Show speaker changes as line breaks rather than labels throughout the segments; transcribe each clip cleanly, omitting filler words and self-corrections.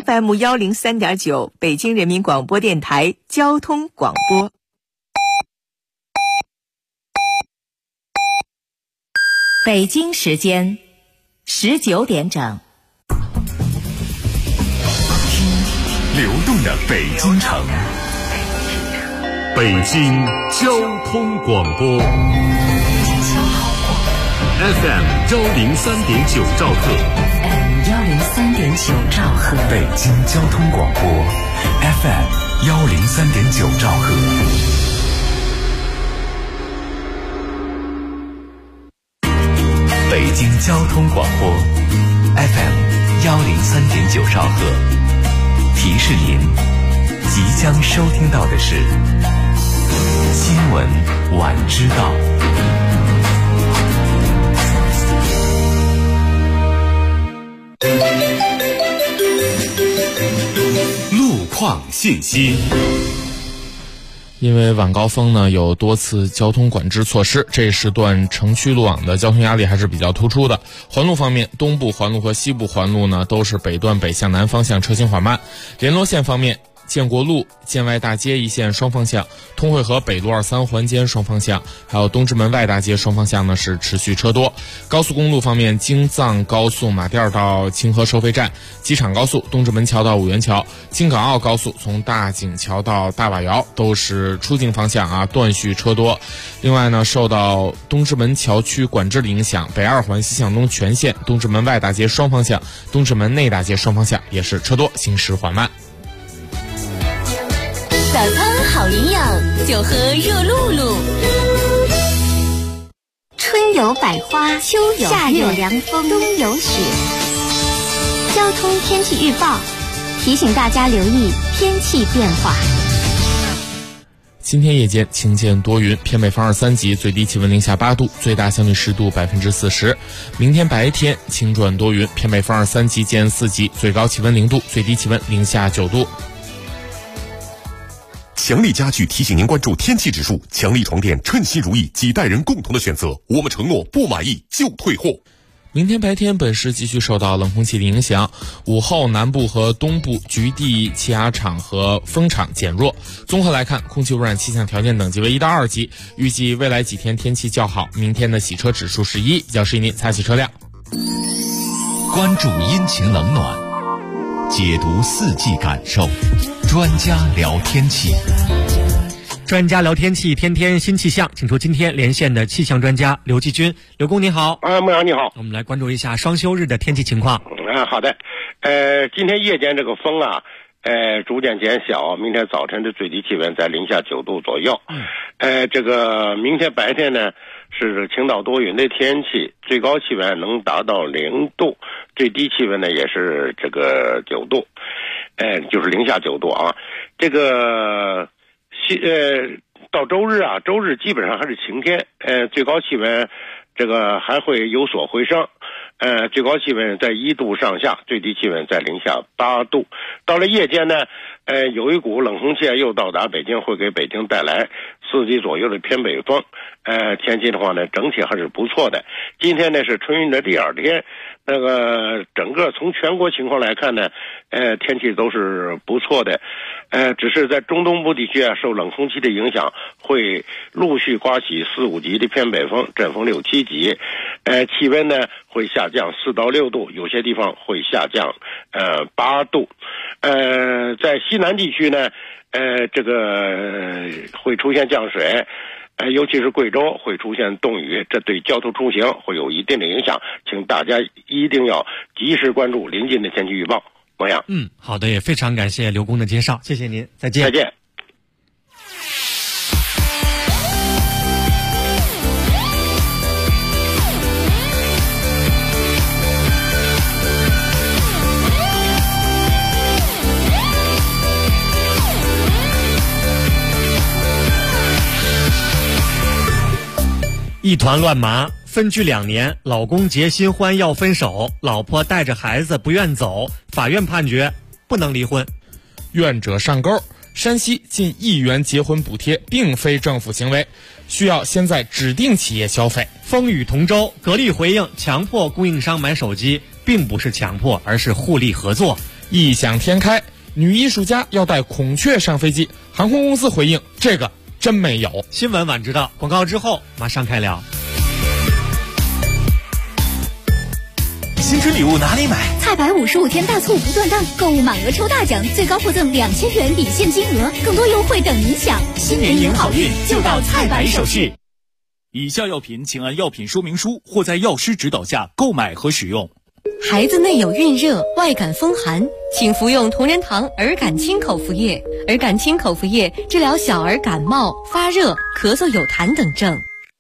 FM103.9 北京人民广播电台交通广播。北京时间19点整。
流动的北京城，北京交通广播 FM103.9 兆赫
103.9 兆赫，
北京交通广播 FM103.9 兆赫。北京交通广播 FM103.9 兆赫，提示您即将收听到的是新闻晚知道。路况信息。
因为晚高峰呢有多次交通管制措施，这一时段城区路网的交通压力还是比较突出的。环路方面，东部环路和西部环路呢都是北段北向南方向车行缓慢。联络线方面，建国路、建外大街一线双方向，通惠河北路23环间双方向，还有东直门外大街双方向呢是持续车多。高速公路方面，京藏高速马甸到清河收费站，机场高速东直门桥到五元桥，京港澳高速从大井桥到大瓦窑都是出境方向断续车多。另外呢，受到东直门桥区管制的影响，北二环西向东全线东直门外大街双方向、东直门内大街双方向也是车多，行驶缓慢。
早餐好营养，就喝热露露。春有百花，秋有夏有凉风，冬有雪。交通天气预报提醒大家留意天气变化。
今天夜间晴间多云，偏北风2、3级，最低气温零下8度，最大相对湿度40%。明天白天晴转多云，偏北风2、3级见4级，最高气温0度，最低气温零下9度。
强力家具提醒您关注天气指数，强力床垫称心如意，几代人共同的选择，我们承诺不满意就退货。
明天白天本市继续受到冷空气的影响，午后南部和东部局地气压场和风场减弱。综合来看，空气污染气象条件等级为1到2级，预计未来几天天气较好，明天的洗车指数是1，比较适宜您擦洗车辆。
关注阴晴冷暖，解读四季感受，专家聊天气。
专家聊天气，天天新气象，请出今天连线的气象专家刘继军。刘工您好。
牧羊你好。
我们来关注一下双休日的天气情况。
好的。今天夜间这个风逐渐减小，明天早晨的最低气温在零下9度左右。这个明天白天呢是晴到多云的天气，最高气温能达到0度，最低气温呢也是这个9度，就是零下9度啊。这个到周日基本上还是晴天，最高气温这个还会有所回升，最高气温在1度上下，最低气温在零下8度。到了夜间呢，有一股冷空气又到达北京，会给北京带来4级左右的偏北风，天气的话呢，整体还是不错的。今天呢是春运的第2天，那个整个从全国情况来看呢，天气都是不错的，只是在中东部地区受冷空气的影响，会陆续刮起4、5级的偏北风，阵风6、7级，气温呢会下降4到6度，有些地方会下降8度。在西南地区呢，这个会出现降水，尤其是贵州会出现冻雨，这对交通出行会有一定的影响，请大家一定要及时关注临近的天气预报。牧羊。
好的，也非常感谢刘工的介绍，谢谢您，再见。
再见。
一团乱麻，分居2年，老公结新欢要分手，老婆带着孩子不愿走，法院判决不能离婚。
愿者上钩。山西近1亿元结婚补贴并非政府行为，需要先在指定企业消费。
风雨同舟，格力回应强迫供应商买手机并不是强迫，而是互利合作。
异想天开，女艺术家要带孔雀上飞机，航空公司回应这个真没有。
新闻晚知道，广告之后马上开聊。
新春礼物哪里买？
菜百55天大促不断档，购物满额抽大奖，最高获赠2000元抵现金额，更多优惠等您享。
新年迎好运，就到菜百首饰。以下药品请按药品说明书或在药师指导下购买和使用。
孩子内有孕热、外感风寒，请服用同仁堂儿感清口服液。儿感清口服液治疗小儿感冒、发热、咳嗽有痰等症。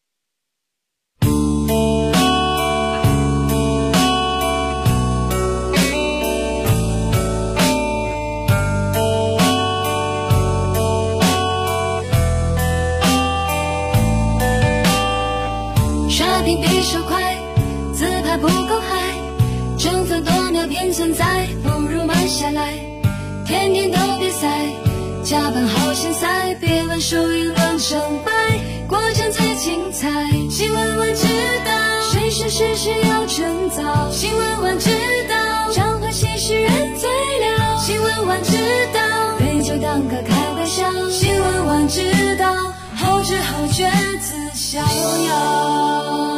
刷屏比手快，自拍不够嗨，争分夺秒偏存在，不如慢下来。天天都比赛，加班好现塞，别问输赢论成败，过程最精彩。新闻晚知道，谁是事实要趁早。新闻晚知道，彰化新诗人最了。新闻晚知道，杯酒当歌开玩笑。新闻晚知道，后知后觉自逍遥。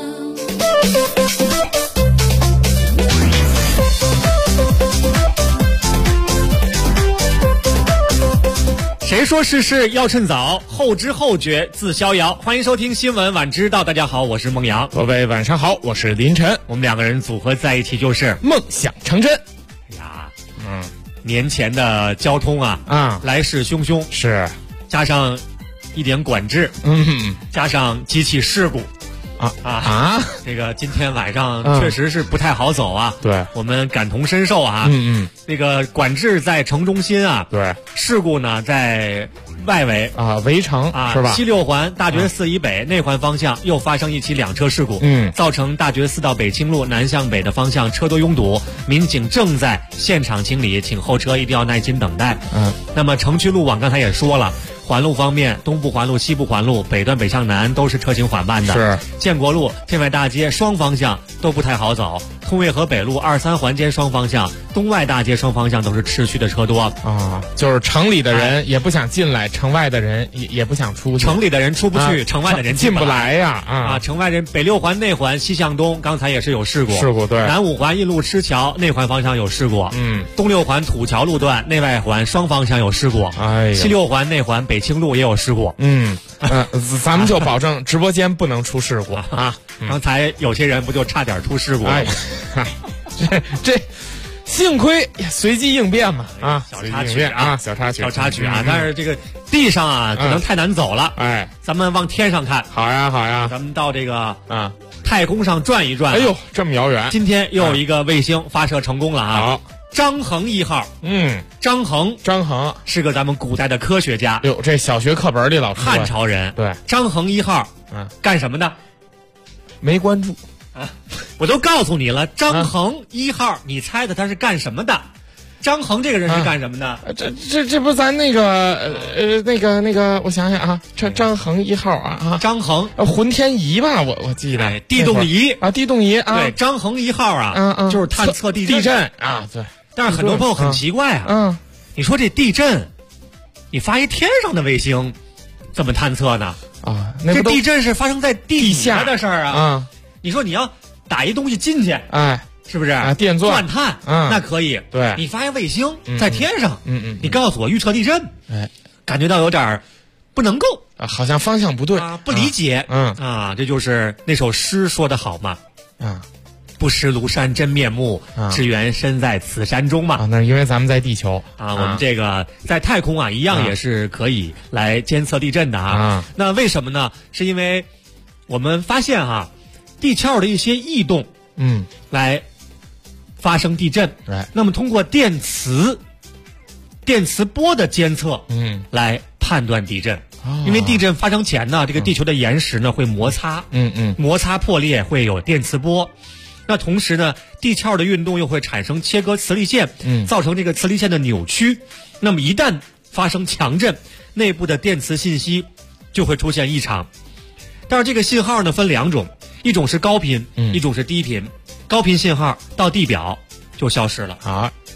谁说事事要趁早，后知后觉自逍遥。欢迎收听新闻晚知道，大家好，我是孟阳。
各位晚上好，我是林晨。
我们两个人组合在一起就是
梦想成真。
哎呀，年前的交通来势汹汹，
是
加上一点管制，加上几起事故。这个今天晚上确实是不太好走啊。
对，
我们感同身受啊。这个管制在城中心啊。
对，
事故呢在外围
围城是吧？
西六环大觉寺以北内环方向又发生一起2车事故，造成大觉寺到北清路南向北的方向车多拥堵，民警正在现场清理，请后车一定要耐心等待。那么城区路网刚才也说了。环路方面，东部环路、西部环路、北段北向南都是车行缓慢的。
是
建国路、天外大街双方向都不太好走，通渭河北路2、3环间双方向、东外大街双方向都是市区的车多
就是城里的人也不想进来，城外的人也不想出去。
城里的人出不去，城外的人
进不来呀！
城外人北6环内环西向东，刚才也是有事故。
对。
南5环一路吃桥内环方向有事故。东6环土桥路段内外环双方向有事故。西6环内环北清路也有事故。
咱们就保证直播间不能出事故啊！
刚才有些人不就差点出事故了？
这幸亏随机应变嘛
小插曲啊！但是这个地上可能太难走了。咱们往天上看。
好呀！
咱们到这个太空上转一转。
哎呦，这么遥远！
今天又有一个卫星发射成功了啊！
好。
张衡1号，张衡是个咱们古代的科学家。
这小学课本里老师
汉朝人。
对，
张衡1号，干什么的？
没关注
我都告诉你了，张衡1号，你猜的他是干什么的？张衡这个人是干什么的？
这不咱那个我想想啊，张衡1号
张衡
浑天仪吧，我记得
地动仪
地动仪
对，张衡1号就是探测地
震对。
但是很多朋友很奇怪你说这地震，你发一天上的卫星，怎么探测呢？这地震是发生在地下的事儿啊！你说你要打一东西进去，是不是
电钻
探那可以。
对，
你发一卫星在天上，你告诉我预测地震，感觉到有点不能够
好像方向不对
不理解。这就是那首诗说的好嘛不识庐山真面目，只缘身在此山中嘛。
那是因为咱们在地球
我们这个在太空一样也是可以来监测地震的那为什么呢？是因为我们发现地壳的一些异动，来发生地震。那么通过电磁波的监测，来判断地震。因为地震发生前呢，这个地球的岩石呢会摩擦，摩擦破裂会有电磁波。那同时呢，地壳的运动又会产生切割磁力线，造成这个磁力线的扭曲。那么一旦发生强震，内部的电磁信息就会出现异常。但是这个信号呢分2种，一种是高频，一种是低频。高频信号到地表就消失了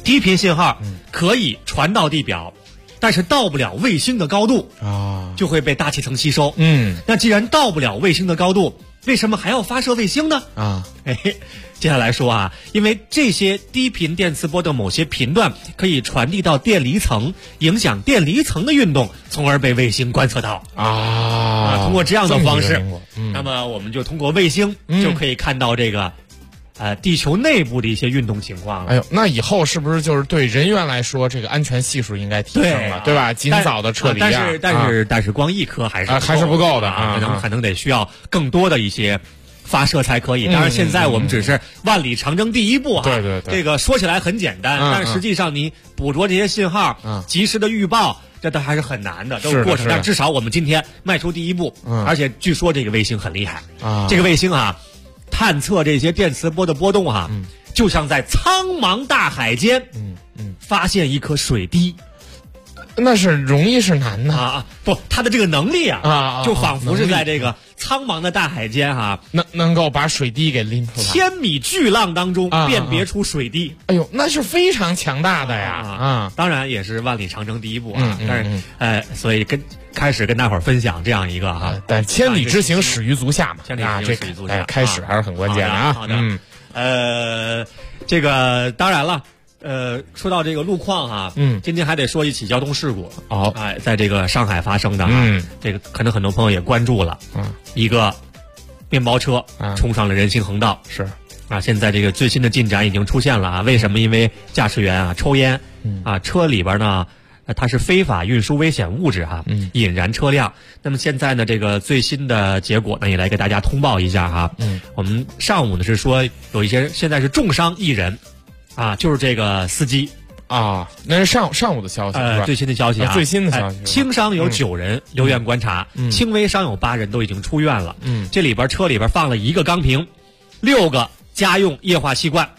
低频信号可以传到地表，但是到不了卫星的高度啊，就会被大气层吸收。那既然到不了卫星的高度，为什么还要发射卫星呢？接下来说啊，因为这些低频电磁波的某些频段可以传递到电离层，影响电离层的运动，从而被卫星观测到通过这样的方式，那么我们就通过卫星就可以看到这个地球内部的一些运动情况了。
哎呦，那以后是不是就是对人员来说，这个安全系数应该提升了，对吧？尽早的撤离
但是光一颗还
是不够的
可能得需要更多的一些发射才可以。当然，现在我们只是万里长征第一步
对，
这个说起来很简单，但实际上你捕捉这些信号，及时的预报，这都还是很难的，都是过程。但至少我们今天迈出第一步，而且据说这个卫星很厉害这个卫星探测这些电磁波的波动就像在苍茫大海间发现一颗水滴。
那是容易是难的
不，它的这个能力就仿佛是在这个苍茫的大海间
能够把水滴给拎出来，
千米巨浪当中辨别出水滴。
哎呦，那是非常强大的呀
当然也是万里长征第一步但是所以开始跟大伙儿分享这样一个
但千里之行始于足下嘛，
千里之行始于足下，
开始还是很关键的
好的，这个当然了。说到这个路况今天还得说一起交通事故在这个上海发生的这个可能很多朋友也关注了一个面包车冲上了人行横道，
是
现在这个最新的进展已经出现了为什么？因为驾驶员抽烟车里边呢它是非法运输危险物质引燃车辆。那么现在呢，这个最新的结果呢，也来给大家通报一下我们上午呢是说有一些现在是重伤1人。就是这个司机
那是上午的消息是吧？
最新的消息
最新的消息
轻伤有9人留院观察，轻微伤有8人都已经出院了。这里边车里边放了1个钢瓶，6个家用液化气罐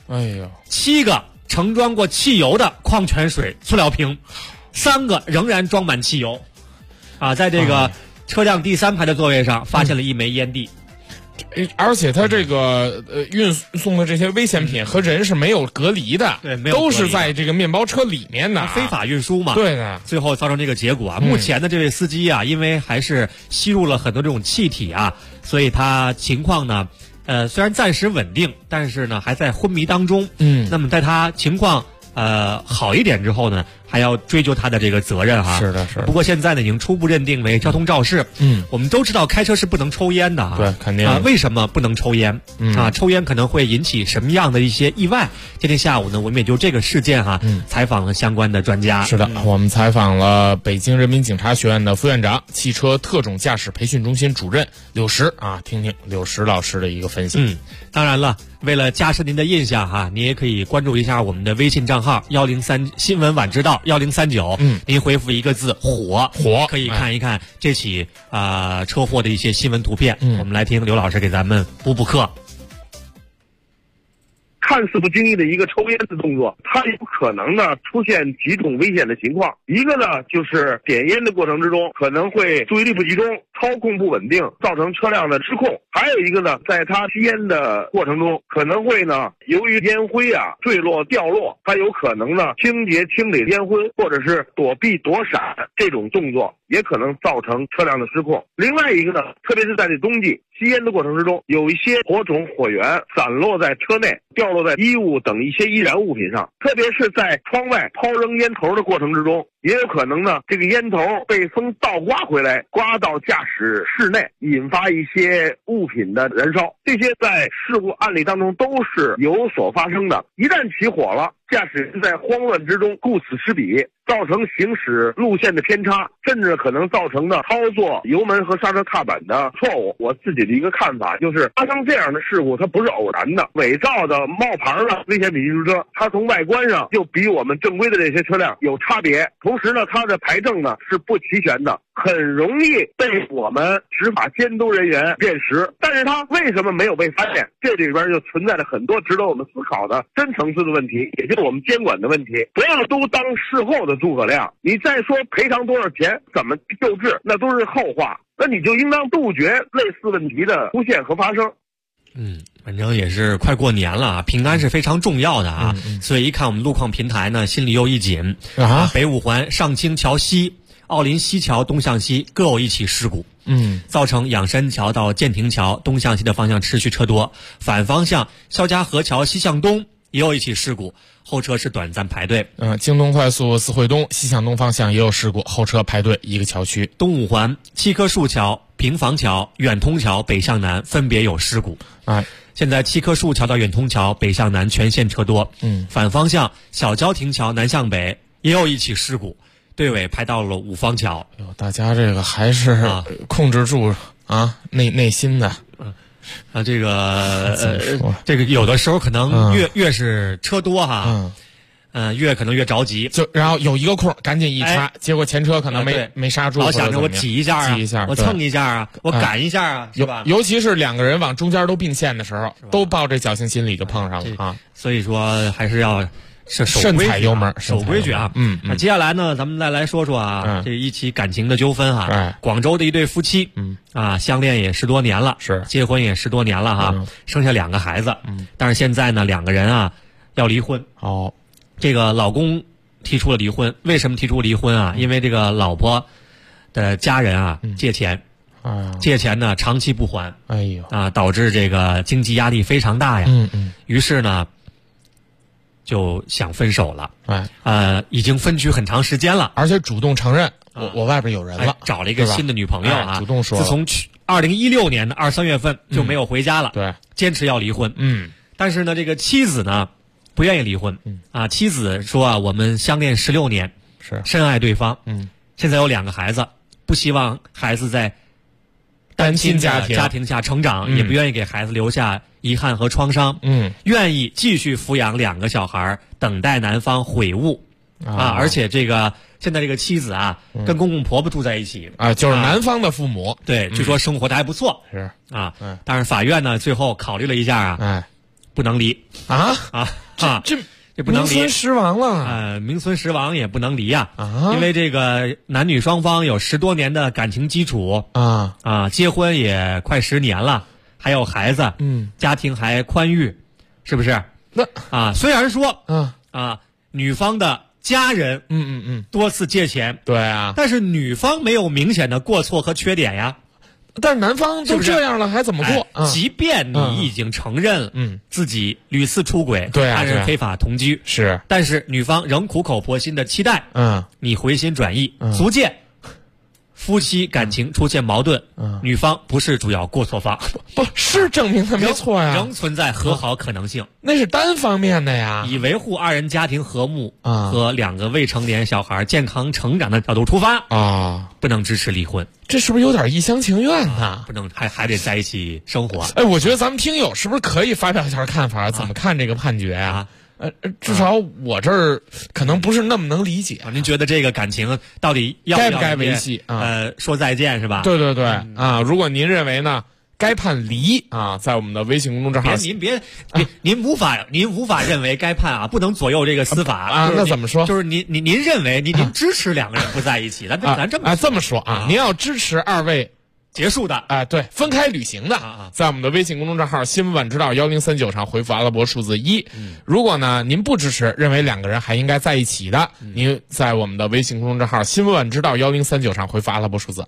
，7个盛装过汽油的矿泉水塑料瓶，3个仍然装满汽油在这个车辆第3排的座位上发现了1枚烟蒂。
而且它这个运送的这些危险品和人是没有隔离的，
对，没有
都是在这个面包车里面的
非法运输嘛。
对的，
最后造成这个结果目前的这位司机因为还是吸入了很多这种气体所以他情况呢虽然暂时稳定，但是呢还在昏迷当中。那么在他情况好一点之后呢，还要追究他的这个责任
是的。
不过现在呢，已经初步认定为交通肇事。我们都知道开车是不能抽烟的
对，肯定
为什么不能抽烟？抽烟可能会引起什么样的一些意外？今天下午呢，我们也就这个事件采访了相关的专家。
是的，我们采访了北京人民警察学院的副院长、汽车特种驾驶培训中心主任柳石听听柳石老师的一个分析。
当然了，为了加深您的印象您也可以关注一下我们的微信账号103新闻晚知道1039，您回复一个字火可以看一看这起车祸的一些新闻图片。我们来听刘老师给咱们补课。
看似不经意的一个抽烟的动作，它有可能呢出现几种危险的情况。一个呢就是点烟的过程之中可能会注意力不集中，操控不稳定，造成车辆的失控。还有一个呢，在他吸烟的过程中可能会呢由于烟灰坠落掉落，它有可能呢清洁清理烟灰或者是躲避躲闪这种动作也可能造成车辆的失控。另外一个呢，特别是在这冬季吸烟的过程之中，有一些火种火源散落在车内，掉落在衣物等一些易燃物品上，特别是在窗外抛扔烟头的过程之中，也有可能呢这个烟头被风倒刮回来，刮到驾驶室内，引发一些物品的燃烧。这些在事故案例当中都是有所发生的。一旦起火了，驾驶人在慌乱之中顾此失彼，造成行驶路线的偏差，甚至可能造成的操作油门和刹车踏板的错误。我自己的一个看法就是发生这样的事故它不是偶然的。伪造的冒牌的危险品运输车，它从外观上就比我们正规的这些车辆有差别，同时呢它的牌证呢是不齐全的，很容易被我们执法监督人员辨识。但是它为什么没有被发现？这里边就存在着很多值得我们思考的深层次的问题，也就是我们监管的问题。不要都当事后的诸葛亮，你再说赔偿多少钱怎么救治，那都是后话，那你就应当杜绝类似问题的出现和发生。
反正也是快过年了啊，平安是非常重要的啊，所以一看我们路况平台呢，心里又一紧啊。北五环上清桥西、奥林西桥东向西各有一起事故，造成仰山桥到建亭桥东向西的方向持续车多，反方向肖家河桥西向东也有一起事故，后车是短暂排队。
京东快速四惠东西向东方向也有事故，后车排队一个桥区。
东五环七棵树桥、平房桥、远通桥北向南分别有事故。现在七棵树桥到远通桥北向南全线车多。反方向小郊亭桥南向北也有一起事故，队尾排到了五方桥。
大家这个还是控制住内心的。
这个有的时候可能越是车多哈，越可能越着急，
然后有一个空赶紧一插，结果前车可能没刹住，
老想着我挤一下我蹭一下我赶一下是吧？
尤其是两个人往中间都并线的时候，都抱这侥幸心理就碰上了啊。
所以说还是要
慎踩油门，
守规矩啊。那接下来呢，咱们再来说说这一起感情的纠纷哈。广州的一对夫妻，相恋也10多年了，结婚也10多年了哈，生下2个孩子，但是现在呢，2个人要离婚。这个老公提出了离婚，为什么提出离婚啊？因为这个老婆的家人借钱，借钱呢长期不还，导致这个经济压力非常大呀。于是呢，就想分手了。已经分居很长时间了，
而且主动承认我外边有人了，
找了一个新的女朋友
主动说。
自从2016年的2、3月份就没有回家了，坚持要离婚。但是呢，这个妻子呢不愿意离婚。妻子说我们相恋16年，深爱对方。现在有2个孩子，不希望孩子在单亲家庭下成长，也不愿意给孩子留下遗憾和创伤。愿意继续抚养2个小孩，等待男方悔悟。而且这个现在这个妻子跟公公婆婆住在一起
就是男方的父母。
对，据说生活的还不错。但是法院呢最后考虑了一下不能离这不能离，名
存实亡了。
名存实亡也不能离因为这个男女双方有10多年的感情基础结婚也快10年了，还有孩子，家庭还宽裕，是不是？虽然说女方的家人多次借钱，但是女方没有明显的过错和缺点呀。
但是男方都这样了，还怎么过？
即便你已经承认自己屡次出轨，还是非法同居，但是女方仍苦口婆心的期待你回心转意，足见夫妻感情出现矛盾，女方不是主要过错方，
不是证明他没错呀，
仍存在和好可能性。
那是单方面的呀。
以维护2人家庭和睦和2个未成年小孩健康成长的角度出发不能支持离婚。
这是不是有点一厢情愿呢？
不能，还得在一起生活。
我觉得咱们听友是不是可以发表一下看法？怎么看这个判决啊？至少我这儿可能不是那么能理解。
您觉得这个感情到底
该不该维系
说再见是吧？
对如果您认为呢该判离在我们的微信公众账号，
您无法认为该判不能左右这个司法
那怎么说？
就是您认为您支持2个人不在一起，咱
这么说您要支持2位
结束的
对，分开旅行的在我们的微信公众账号新闻晚知道1039上回复阿拉伯数字1。如果呢您不支持，认为2个人还应该在一起的，您在我们的微信公众账号新闻晚知道1039上回复阿拉伯数字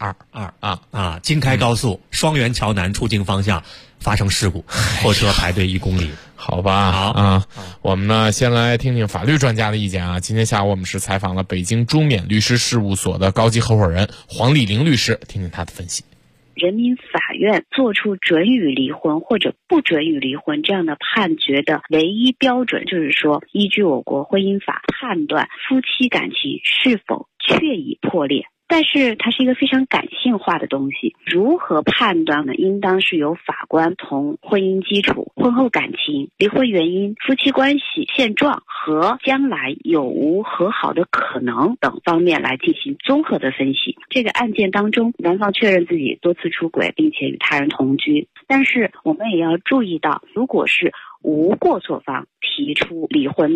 2。
京开高速双元桥南出京方向发生事故，后车排队1公里。
好吧，我们呢先来听听法律专家的意见今天下午我们是采访了北京中缅律师事务所的高级合伙人黄丽玲律师，听听他的分析。
人民法院作出准予离婚或者不准予离婚这样的判决的唯一标准，就是说依据我国婚姻法判断夫妻感情是否确已破裂。但是它是一个非常感性化的东西，如何判断呢？应当是由法官从婚姻基础、婚后感情、离婚原因、夫妻关系现状和将来有无和好的可能等方面来进行综合的分析。这个案件当中，男方确认自己多次出轨，并且与他人同居，但是我们也要注意到，如果是无过错方提出离婚的，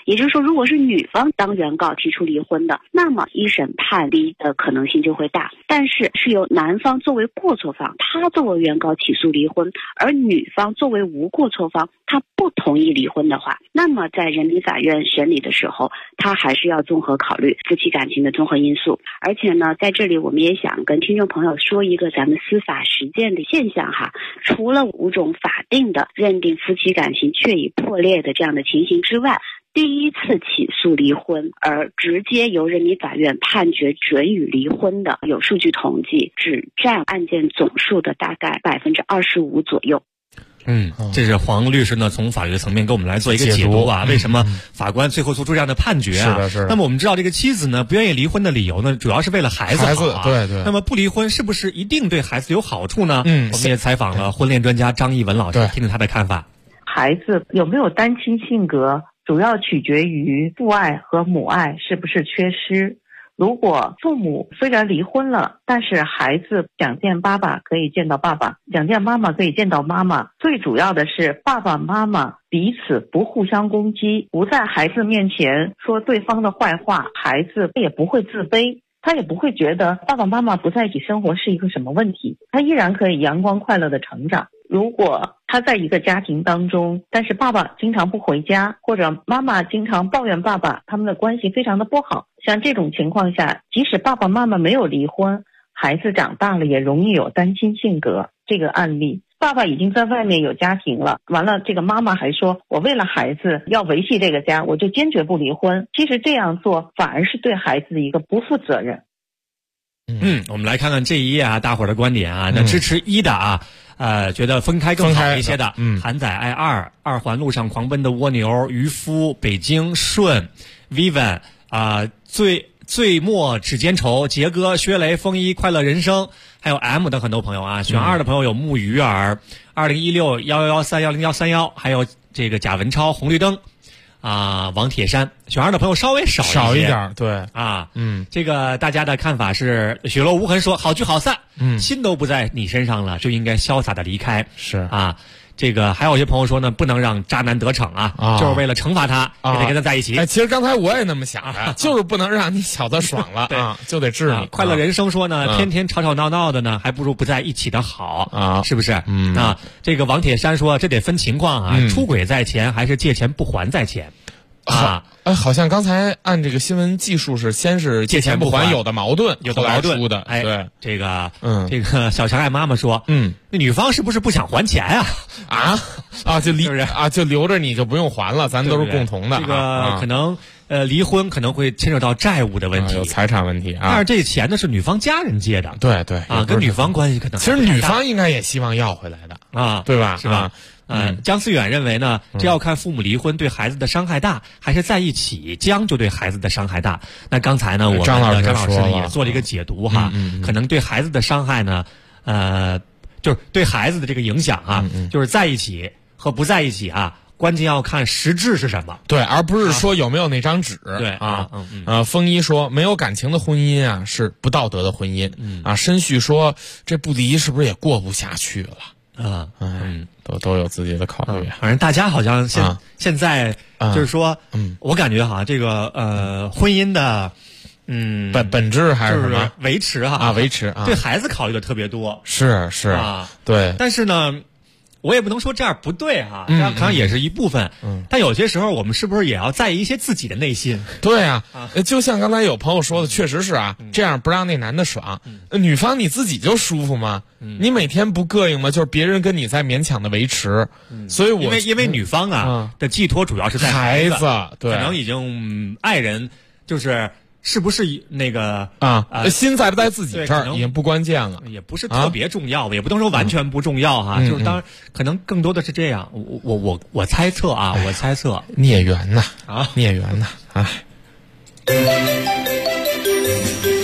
也就是说，如果是女方当原告提出离婚的，那么一审判离的可能性就会大。但是是由男方作为过错方，他作为原告起诉离婚，而女方作为无过错方，他不同意离婚的话，那么在人民法院审理的时候，他还是要综合考虑夫妻感情的综合因素。而且呢，在这里我们也想跟听众朋友说一个咱们司法实践的现象哈，除了5种法定的认定夫妻感情确已破裂的这样的情形之外，第一次起诉离婚而直接由人民法院判决准予离婚的，有数据统计只占案件总数的大概25%左右。
这是黄律师呢从法律层面给我们来做一个解读啊，为什么法官最后做出这样的判决啊？
是的。
那么我们知道这个妻子呢不愿意离婚的理由呢，主要是为了孩子好啊。
对。
那么不离婚是不是一定对孩子有好处呢？我们也采访了婚恋专家张艺文老师，听听他的看法。
孩子有没有单亲性格，主要取决于父爱和母爱是不是缺失。如果父母虽然离婚了，但是孩子想见爸爸可以见到爸爸，想见妈妈可以见到妈妈，最主要的是爸爸妈妈彼此不互相攻击，不在孩子面前说对方的坏话，孩子也不会自卑，他也不会觉得爸爸妈妈不在一起生活是一个什么问题，他依然可以阳光快乐的成长。如果他在一个家庭当中，但是爸爸经常不回家，或者妈妈经常抱怨爸爸，他们的关系非常的不好，像这种情况下，即使爸爸妈妈没有离婚，孩子长大了也容易有单亲性格。这个案例，爸爸已经在外面有家庭了，完了这个妈妈还说我为了孩子要维系这个家，我就坚决不离婚。其实这样做反而是对孩子的一个不负责任。
我们来看看这一页啊，大伙儿的观点啊。那支持1的啊，觉得分开更好一些的，韩仔爱2环路上狂奔的蜗牛，渔夫，北京顺 Vivian 最末指尖愁，杰哥，薛雷，风衣，快乐人生，还有 M 的很多朋友啊。选2的朋友有木鱼儿，2016 1113101131，还有这个贾文超，红绿灯。王铁山，选2的朋友稍微少一点，
对
啊，这个大家的看法是雪落无痕说好聚好散，心都不在你身上了，就应该潇洒的离开，
是
啊。这个还有一些朋友说呢，不能让渣男得逞啊，就是为了惩罚他，也得跟他在一起。
其实刚才我也那么想的，就是不能让你小子爽了啊，就得治你。
快乐人生说呢，天天吵吵闹闹的呢，还不如不在一起的好啊，是不是？这个王铁山说，这得分情况啊，出轨在前还是借钱不还在前。
好像刚才按这个新闻技术是先是借钱不还，有的矛盾出的。
对，这个小强爱妈妈说，那女方是不是不想还钱啊？
就留着你就不用还了，咱都是共同的。
这个可能离婚可能会牵扯到债务的问题，
有财产问题啊。
但是这钱呢是女方家人借的，
对
跟女方关系可能
其实女方应该也希望要回来的啊，对吧？
是吧？姜思远认为呢，这要看父母离婚对孩子的伤害大，还是在一起将就对孩子的伤害大。那刚才呢，我们的张老师也做了一个解读哈，可能对孩子的伤害呢，就是对孩子的这个影响啊，就是在一起和不在一起啊，关键要看实质是什么，
对，而不是说有没有那张纸。
对
啊，风一说没有感情的婚姻啊是不道德的婚姻。申旭说这不离是不是也过不下去了？都有自己的考虑。
反正大家好像现在就是说，我感觉哈，这个婚姻的
本质还是什么
维持维持对孩子考虑的特别多。
是对。
但是呢，我也不能说这样不对哈，这样可能也是一部分。但有些时候我们是不是也要在意一些自己的内心？
对啊，就像刚才有朋友说的，确实是啊，这样不让那男的爽，女方你自己就舒服吗？你每天不膈应吗？就是别人跟你在勉强的维持，所以
因为女方的寄托主要是在
孩子，对，
可能已经爱人是不是那个
心在不在自己这儿已经不关键了，
也不是特别重要，也不能说完全不重要哈。就是当然可能更多的是这样，我猜测啊，我猜测
孽缘呐孽缘呐，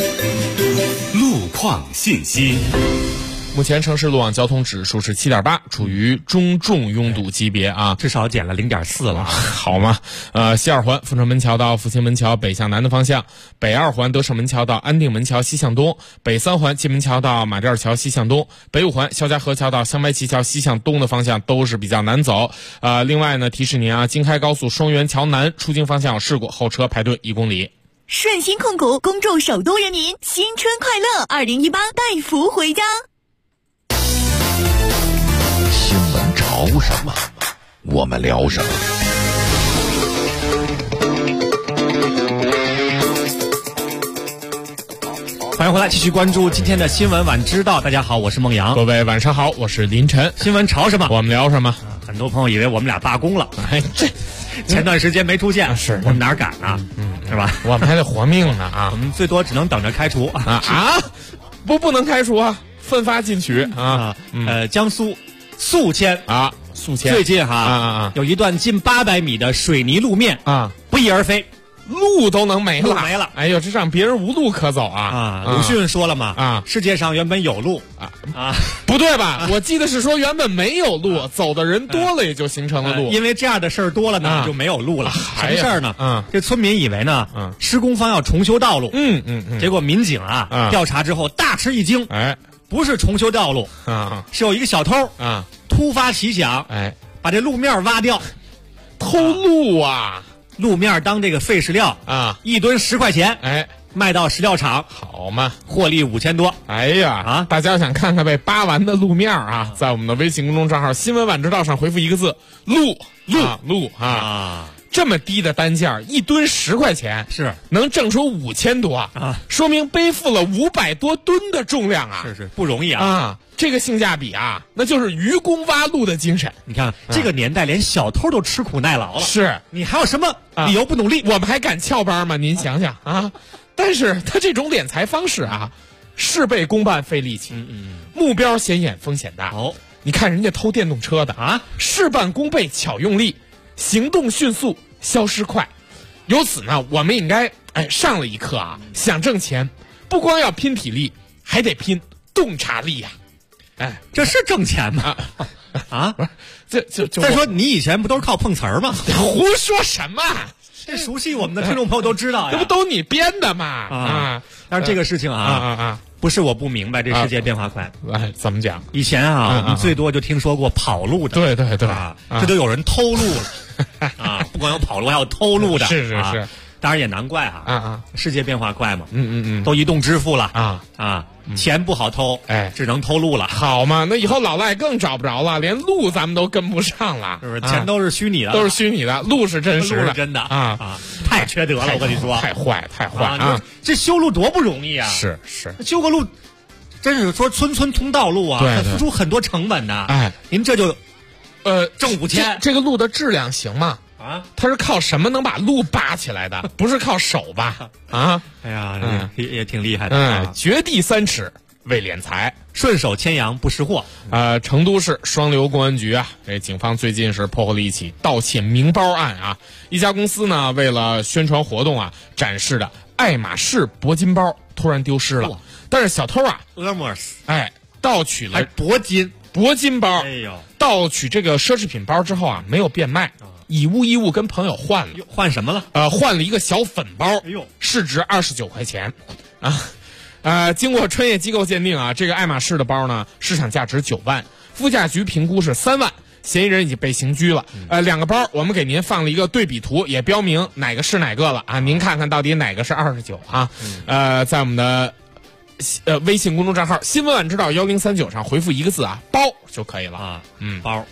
路况信息。
目前城市路网交通指数是7.8， 处于中重拥堵级别啊，
至少减了0.4了，
好吗？西二环阜成门桥到复兴门桥北向南的方向，北二环德胜门桥到安定门桥西向东，北三环蓟门桥到马甸桥西向东，北五环肖家河桥到香白旗桥西向东的方向都是比较难走。另外呢，提示您啊，京开高速双元桥南出京方向有事故，后车排队1公里。
顺心控股恭祝首都人民新春快乐，2018带福回家。
新闻潮什么，我们聊什么。
欢迎回来，继续关注今天的新闻晚知道。大家好，我是孟阳。
各位晚上好，我是林晨。
新闻潮什么，
我们聊什么？
很多朋友以为我们俩罢工了，这前段时间没出现，
是
我们哪敢呢？是吧？
我们还得活命呢啊！
我们最多只能等着开除
不能开除啊！奋发进取啊！
江苏宿迁最近有一段近800米的水泥路面不翼而飞。
路都能没了，
哎
呦，这让别人无路可走啊！
鲁迅说了嘛，世界上原本有路
不对吧？我记得是说原本没有路，走的人多了也就形成了路。
因为这样的事儿多了呢，就没有路了。什么事儿呢？这村民以为呢，施工方要重修道路，结果民警调查之后大吃一惊，不是重修道路是有一个小偷突发奇想，把这路面挖掉，
偷路啊！
路面当这个废石料1吨10块钱，卖到石料厂，
好嘛，
获利5000多。
哎呀大家想看看被扒完的路面在我们的微信公众账号新闻晚知道上回复一个字路这么低的单价，1吨10块钱，
是
能挣出5000多说明背负了500多吨的重量
是不容易啊！
这个性价比那就是愚公挖路的精神。
你看这个年代连小偷都吃苦耐劳了，
是
你还有什么理由不努力？
我们还敢翘班吗？您想想但是他这种敛财方式事倍功半费力气，目标显眼风险大。你看人家偷电动车的事半功倍巧用力，行动迅速消失快。由此呢，我们应该上了一课想挣钱不光要拼体力，还得拼洞察力呀。
这是挣钱吗？
这
再说你以前不都是靠碰瓷儿吗？
胡说什么？
这熟悉我们的听众朋友都知道呀，
这不都你编的吗？
但是这个事情不是我不明白，这世界变化快。
怎么讲？
以前我们最多就听说过跑路的，
对
这都有人偷路了不光有跑路，还有偷路的，
是。
当然也难怪世界变化快嘛，都移动支付了钱不好偷，只能偷路了。
好嘛，那以后老赖更找不着了，连路咱们都跟不上了，
是不是？钱都是虚拟的，
都是虚拟的，路是真实的，
路是真的太缺德了，我跟你说，
太坏
这修路多不容易啊！
是
修个路，真是说村通道路
对
付出很多成本的。您这就挣5000，
这个路的质量行吗？它是靠什么能把路扒起来的？不是靠手吧？
哎呀，也挺厉害的。
掘地3尺为敛财，
顺手牵羊不识货。
成都市双流公安局这警方最近是破获了一起盗窃名包案一家公司呢为了宣传活动展示的爱马仕铂金包突然丢失了，但是小偷盗取了铂金包，盗取这个奢侈品包之后没有变卖。以物易物跟朋友换了，
换什么了？
换了一个小粉包，市值29块钱，经过专业机构鉴定这个爱马仕的包呢，市场价值9万，副驾局评估是3万，嫌疑人已经被刑拘了。2个包我们给您放了一个对比图，也标明哪个是哪个了您看看到底哪个是29在我们的微信公众账号新闻晚知道1039上回复一个字包就可以了
包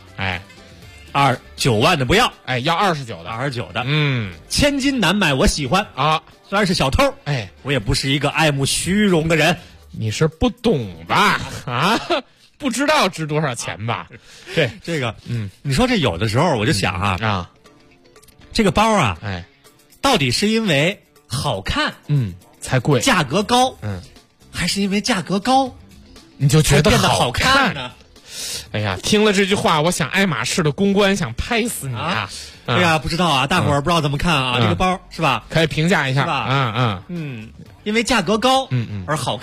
9万的不要，
要29的，
千金难买我喜欢虽然是小偷，我也不是一个爱慕虚荣的人。
你是不懂吧？不知道值多少钱吧？
这个，你说这有的时候我就想这个包到底是因为好看
才贵，
价格高还是因为价格高
你就觉得
变得好看呢？
哎呀，听了这句话，我想爱马仕的公关想拍死你
哎呀，不知道大伙儿不知道怎么看这个包是吧？
可以评价一下，
是吧？因为价格高而好看，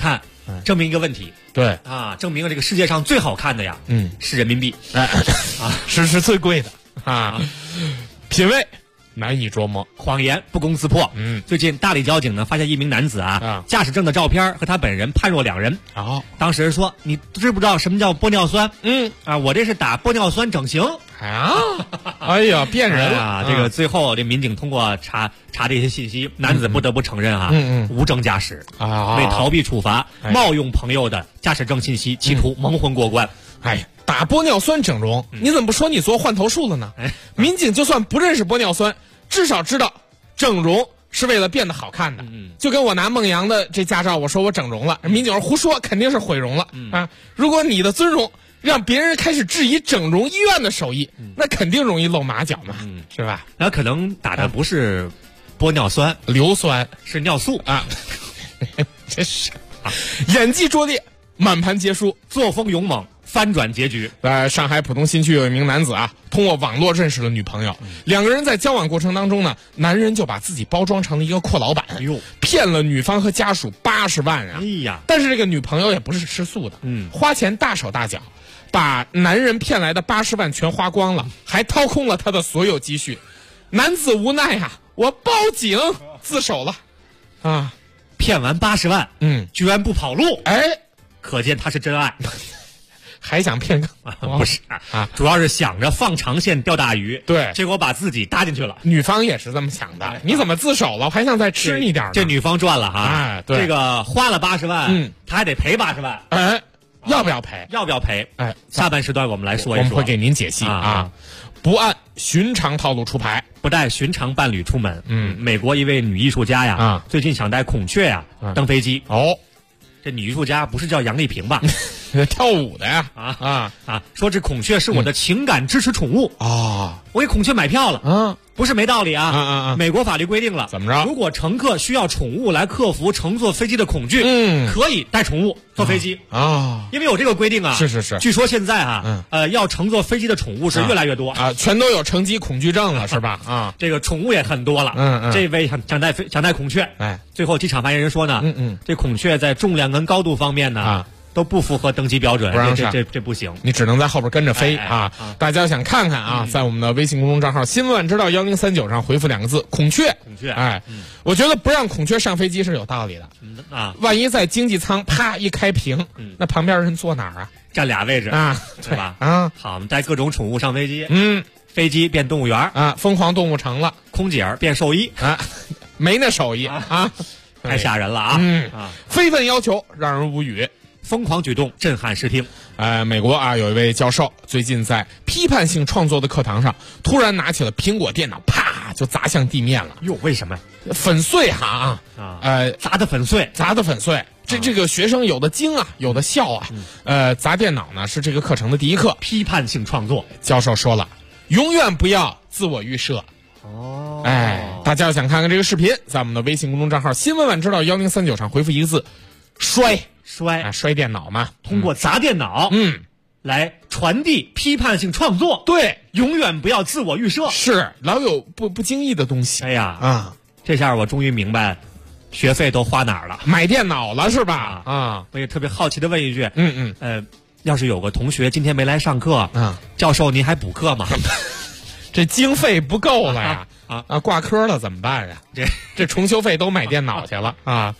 证明一个问题。
对
啊，证明了这个世界上最好看的呀，是人民币，
是最贵的啊，品味难以捉摸，
谎言不攻自破。最近大理交警呢发现一名男子驾驶证的照片和他本人判若两人。当时说你知不知道什么叫玻尿酸？我这是打玻尿酸整形
啊！哎呀，骗人
啊！这个最后这民警通过查这些信息，男子不得不承认无证驾驶为逃避处罚，冒用朋友的驾驶证信息，企图蒙混过关。
打玻尿酸整容，你怎么不说你做换头术了呢？民警就算不认识玻尿酸，至少知道整容是为了变得好看的。就跟我拿孟阳的这驾照，我说我整容了，民警说胡说，肯定是毁容了啊！如果你的尊容让别人开始质疑整容医院的手艺，那肯定容易露马脚嘛，是吧？
那可能打的不是玻尿酸，
硫酸
是尿素啊！
真是演技拙劣，满盘皆输，
作风勇猛，翻转结局。
在上海浦东新区有一名男子通过网络认识了女朋友，两个人在交往过程当中呢，男人就把自己包装成了一个阔老板，骗了女方和家属80万啊！
哎呀，
但是这个女朋友也不是吃素的，花钱大手大脚，把男人骗来的80万全花光了，还掏空了他的所有积蓄。男子无奈我报警自首了啊！
骗完80万，居然不跑路，可见他是真爱。
还想骗
不是主要是想着放长线钓大鱼，
对，
结果把自己搭进去了。
女方也是这么想的，你怎么自首了？我还想再吃你点呢。
这女方赚了
对，
这个花了80万，他还得赔80万，
要不要赔？
要不要赔？下半时段我们来说一说，
我们会给您解析不按寻常套路出牌，
不带寻常伴侣出门。美国一位女艺术家最近想带孔雀登飞机。这女艺术家不是叫杨丽萍吧？
跳舞的呀！
说这孔雀是我的情感支持宠物我给孔雀买票了不是没道理美国法律规定了，
怎么着？
如果乘客需要宠物来克服乘坐飞机的恐惧，可以带宠物坐飞机因为有这个规定
是。
据说现在要乘坐飞机的宠物是越来越多
全都有乘机恐惧症了，是吧？
这个宠物也很多了。这位想带孔雀，最后机场发言人说呢，这孔雀在重量跟高度方面呢都不符合登机标准，这不行，
你只能在后边跟着飞大家想看看在我们的微信公众账号新闻晚知道1039上回复2个字孔雀。我觉得不让孔雀上飞机是有道理的万一在经济舱啪一开屏，那旁边人坐哪儿
占俩位置对吧？好，我们带各种宠物上飞机，飞机变动物园
疯狂动物城了，
空姐变兽医
没那手艺
太吓人了
非分要求让人无语，
疯狂举动震撼视听。
美国有一位教授最近在批判性创作的课堂上，突然拿起了苹果电脑，啪就砸向地面了。
为什么？
粉碎
砸得粉碎。
这个学生有的惊有的笑砸电脑呢是这个课程的第一课。
批判性创作，
教授说了，永远不要自我预设。大家要想看看这个视频，在我们的微信公众账号新闻晚知道1039上回复1个字摔电脑嘛，
通过砸电脑来传递批判性创作。
对，
永远不要自我预设，
是老有不经意的东西。
这下我终于明白学费都花哪儿了，
买电脑了是吧？
我也特别好奇的问一句，要是有个同学今天没来上课教授您还补课吗？
这经费不够了呀挂科了怎么办呀？这重修费都买电脑去了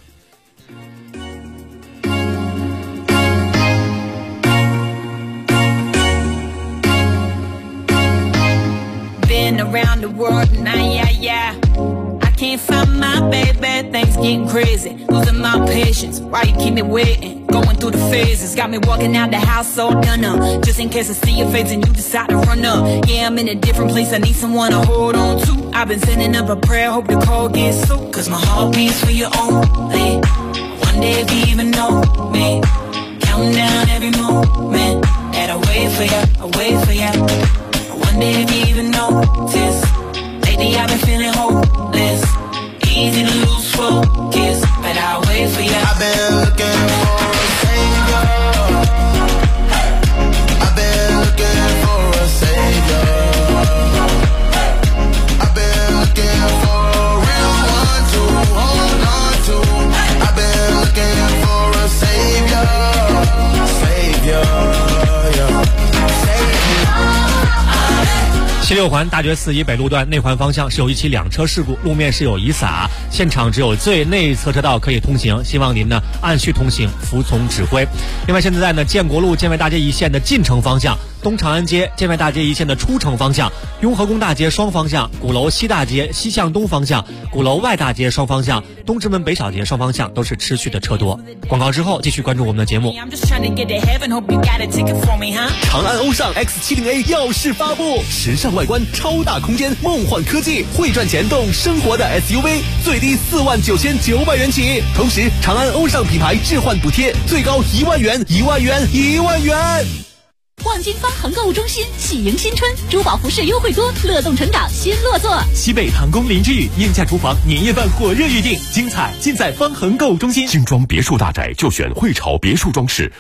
Been around the world now, yeah. I can't find my baby, things getting crazy. Losing my patience, why you keep me waiting? Going through the phases, got me walking out the house all done up. Just in case I see your face and you decide to run up. Yeah, I'm in a different place, I need someone to hold on to. I've been sending up a prayer, hope the call gets through. Cause my heart beats for you only. One day if you even know me, counting down every moment that I wait for you, I wait for you. One day if you even notice, lately I've been feeling hopeless. Easy to lose focus, but I'll wait for you. I've been looking for a savior. I've been looking for a savior. I've been looking for a real one to hold on to. I've been looking for a savior.
6环大觉寺以北路段内环方向是有一起2车事故，路面是有遗洒，现场只有最内侧车道可以通行，希望您呢按序通行，服从指挥。另外，现在呢建国路建外大街一线的进城方向、东长安街建外大街一线的出城方向、雍和宫大街双方向、鼓楼西大街西向东方向、鼓楼外大街双方向、东直门北小街双方向都是持续的车多。广告之后继续关注我们的节目。
长安欧尚 X70A 耀世发布，时尚外观，超大空间，梦幻科技，会赚钱动生活的 SUV， 最低49900元起。同时，长安欧尚品牌置换补贴最高1万元，1万元，1万元。
望京方恒购物中心喜迎新春，珠宝服饰优惠多，乐动成长新落座。
西北唐宫林之宇燕价厨房年夜饭火热预定，精彩尽在方恒购物中心。
精装别墅大宅就选汇潮别墅装饰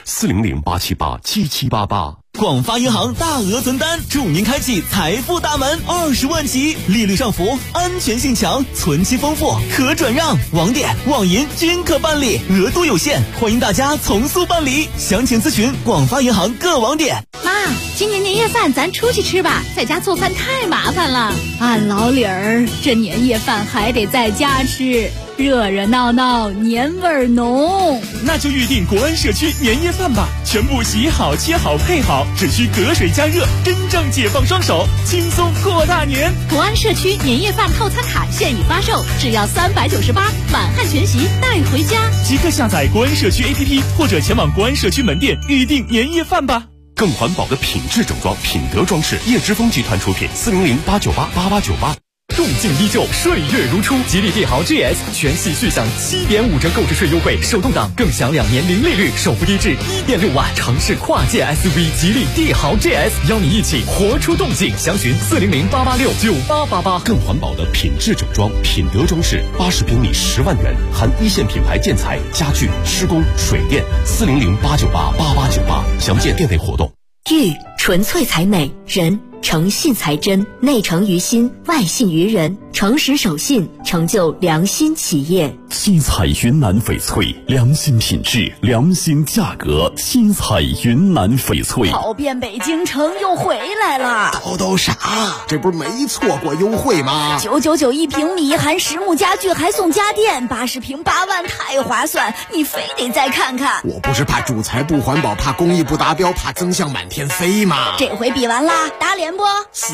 ，400-878-7788。
广发银行大额存单，祝您开启财富大门，20万起，利率上浮，安全性强，存期丰富，可转让，网点、网银均可办理，额度有限，欢迎大家从速办理。详情咨询广发银行各网点。
妈，今年年夜饭咱出去吃吧，在家做饭太麻烦了。按老理儿，这年夜饭还得在家吃，热热闹闹，年味浓。
那就预定国安社区年夜饭吧，全部洗好、切好、配好，只需隔水加热，真正解放双手，轻松过大年。
国安社区年夜饭套餐卡现已发售，只要398，满汉全席带回家。
即刻下载国安社区 APP， 或者前往国安社区门店预订年夜饭吧。
更环保的品质整装，品德装饰，叶之峰集团出品，400-898-8898。
动静依旧，水月如初，吉利帝豪 GS 全系续享7.5折购置税优惠，手动挡更享2年零利率，首付低至1.6万。城市跨界 SUV 吉利帝豪 GS， 邀你一起活出动静。详询400-886-9888。
更环保的品质整装，品德装饰，80平米10万元，含一线品牌建材、家具、施工、水电，400-898-8898。详见店内活动。
玉纯粹才美，人诚信才真，内诚于心，外信于人，诚实守信，成就良心企业。
新彩云南翡翠，良心品质，良心价格。新彩云南翡翠，
跑遍北京城又回来了。
都啥？这不是没错过优惠吗
？999一平米，含实木家具还送家电，80平8万，太划算！你非得再看看。
我不是怕主材不环保，怕工艺不达标，怕增项满天飞吗？
这回比完啦，打脸不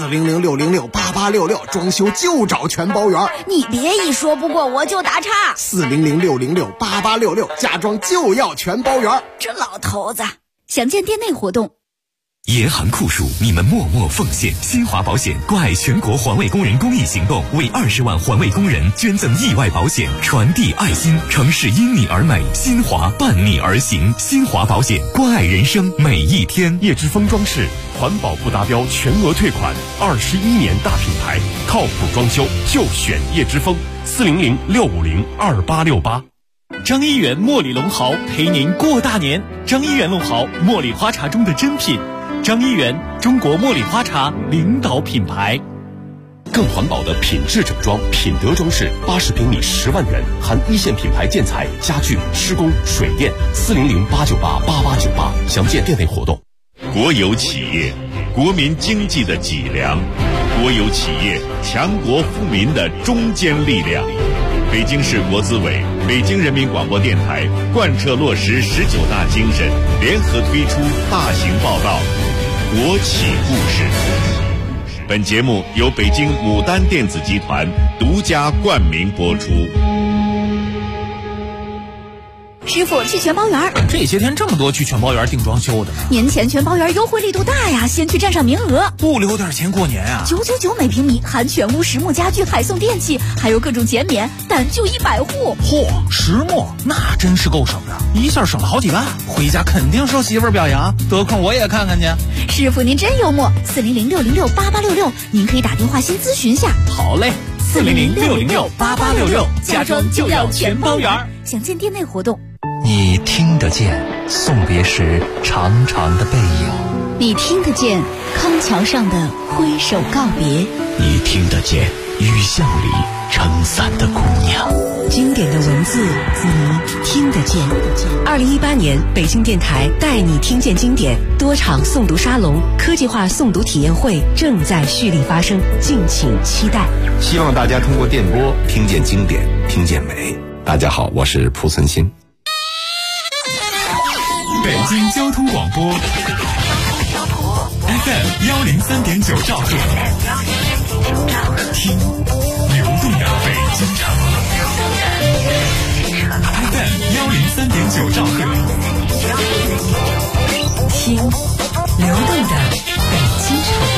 ？400-606-8866，装修就找全包圆。
你别一说不过我就打岔。
400-606-8866，家装就要全包圆。
这老头子，详见店内活动。
严寒酷暑，你们默默奉献。新华保险关爱全国环卫工人公益行动，为20万环卫工人捐赠意外保险，传递爱心。城市因你而美，新华伴你而行。新华保险，关爱人生每一天。
叶之峰装饰，环保不达标全额退款，21年大品牌，靠谱装修就选叶之峰，400-650-2868。
张一元茉莉龙毫陪您过大年。张一元龙毫，茉莉花茶中的珍品。张一元，中国茉莉花茶领导品牌。
更环保的品质整装，品德装饰，80平米10万元，含一线品牌建材、家具、施工、水电，400-898-8898。详见店内活动。
国有企业，国民经济的脊梁；国有企业，强国富民的中坚力量。北京市国资委、北京人民广播电台贯彻落实19大精神，联合推出大型报道《国企故事》。本节目由北京牡丹电子集团独家冠名播出。
师傅，去全包园。
这些天这么多去全包园订装修的呢？
年前全包园优惠力度大呀，先去占上名额。
不留点钱过年啊
？999每平米，含全屋实木家具，还送电器，还有各种减免，但就100户。
嚯，实木那真是够省的，一下省了好几万，回家肯定受媳妇儿表扬，得空我也看看去。
师傅您真幽默，400-606-8866，您可以打电话先咨询下。
好嘞，400-606-8866，家装就要全包园。
详见店内活动。
你听得见送别时长长的背影，
你听得见康桥上的挥手告别，
你听得见雨巷里
撑伞的姑娘。
经典的文字，你听得见。2018年，北京电台带你听见经典多场诵读沙龙、科技化诵读体验会正在蓄力发生，敬请期待。
希望大家通过电波听见经典，听见美。大家好，我是蒲存昕。
北京交通广播 FM103.9兆赫，听流动的北京城。FM103.9兆赫，
听流动的北京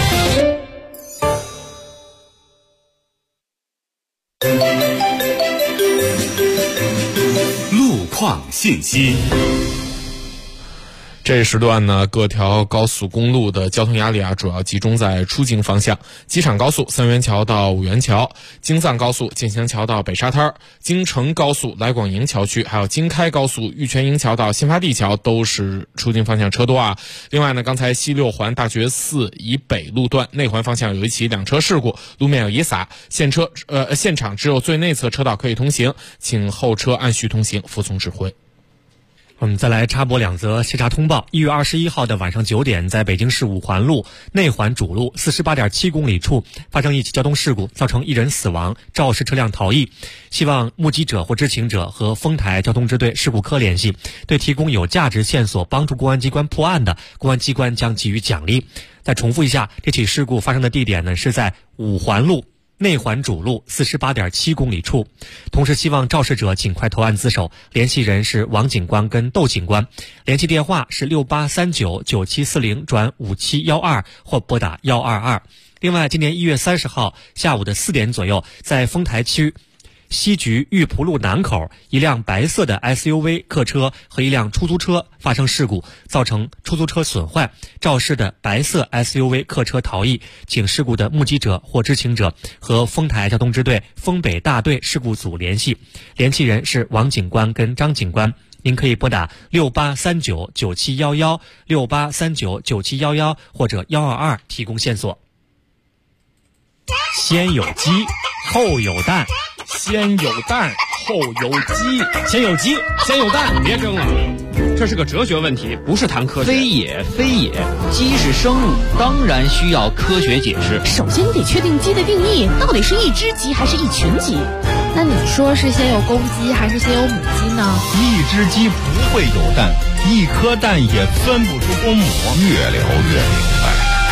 城。路况信息。
这一时段呢，各条高速公路的交通压力主要集中在出京方向：机场高速三元桥到五元桥，京藏高速建祥桥到北沙滩，京承高速来广营桥区，还有京开高速玉泉营桥到新发地桥都是出京方向车多啊。另外呢，刚才西六环大觉寺以北路段内环方向有一起两车事故，路面有遗撒，现场只有最内侧车道可以通行，请后车按序通行，服从指挥。
我们再来插播两则协查通报。1月21号的晚上9点，在北京市五环路内环主路48.7公里处发生一起交通事故，造成1人死亡，肇事车辆逃逸。希望目击者或知情者和丰台交通支队事故科联系，对提供有价值线索帮助公安机关破案的，公安机关将给予奖励。再重复一下，这起事故发生的地点呢是在五环路内环主路48.7公里处。同时希望肇事者尽快投案自首，联系人是王警官跟窦警官，联系电话是68399740-5712或拨打122。另外，今年1月30号下午的4点左右，在丰台区西局玉浦路南口，一辆白色的 SUV 客车和一辆出租车发生事故，造成出租车损坏，肇事的白色 SUV 客车逃逸，请事故的目击者或知情者和丰台交通支队丰北大队事故组联系，联系人是王警官跟张警官。您可以拨打68399711 68399711或者122提供线索。先有鸡后有蛋，
先有蛋后有鸡，
先有鸡先有蛋，
别争了，这是个哲学问题，不是谈科学。
非也，鸡是生物，当然需要科学解释。
首先你得确定鸡的定义，到底是一只鸡还是一群鸡？
那你说是先有公鸡还是先有母鸡呢？
一只鸡不会有蛋，一颗蛋也分不出公母。
越聊越明白。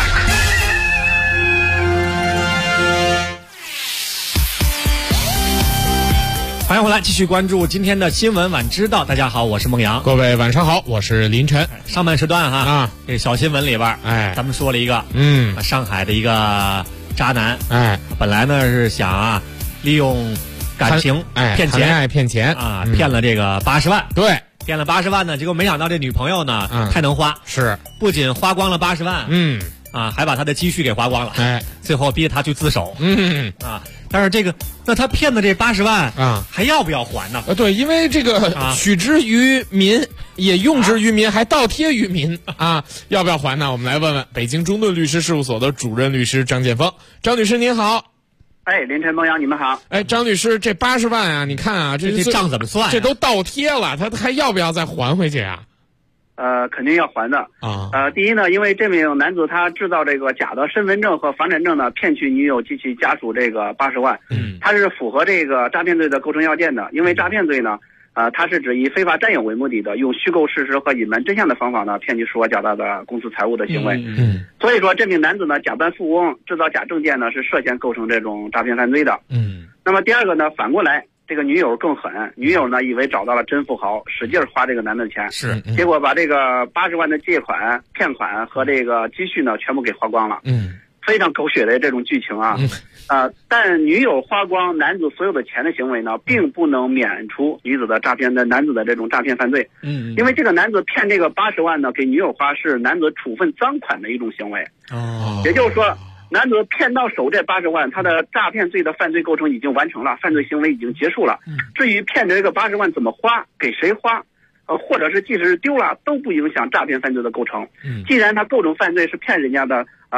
欢迎回来，继续关注今天的新闻晚知道。大家好，我是孟阳。
各位晚上好，我是林晨。
上半时段这小新闻里边，咱们说了一个，上海的一个渣男，本来呢是想利用感情骗钱，骗了这个80万，
对，
骗了80万呢，结果没想到这女朋友呢太能花，
是不
仅花光了80万，还把他的积蓄给花光了，最后逼他去自首，但是那他骗的这80万还要不要还呢？
对，因为这个取之于民，也用之于民，还倒贴于民要不要还呢？我们来问问北京中盾律师事务所的主任律师张建峰。张律师您好。
林晨、孟阳，你们好。
张律师，这80万你看这
账怎么算？
这都倒贴了，他还要不要再还回去啊？
肯定要还的第一呢，因为这名男子他制造这个假的身份证和房产证呢，骗取女友及其家属这个80万，他是符合这个诈骗罪的构成要件的。因为诈骗罪呢，它是指以非法占有为目的的，用虚构事实和隐瞒真相的方法呢，骗取数额较大的公私财物的行为。所以说这名男子呢，假扮富翁制造假证件呢，是涉嫌构成这种诈骗犯罪的。那么第二个呢，反过来。这个女友更狠，女友呢以为找到了真富豪，使劲花这个男的钱，结果把这个80万的借款、骗款和这个积蓄呢全部给花光了。非常狗血的这种剧情但女友花光男子所有的钱的行为呢，并不能免除男子的这种诈骗犯罪。因为这个男子骗这个80万呢给女友花，是男子处分赃款的一种行为。也就是说。男子骗到手这80万，他的诈骗罪的犯罪构成已经完成了，犯罪行为已经结束了。至于骗这个80万怎么花，给谁花，或者是即使是丢了，都不影响诈骗犯罪的构成。既然他构成犯罪是骗人家的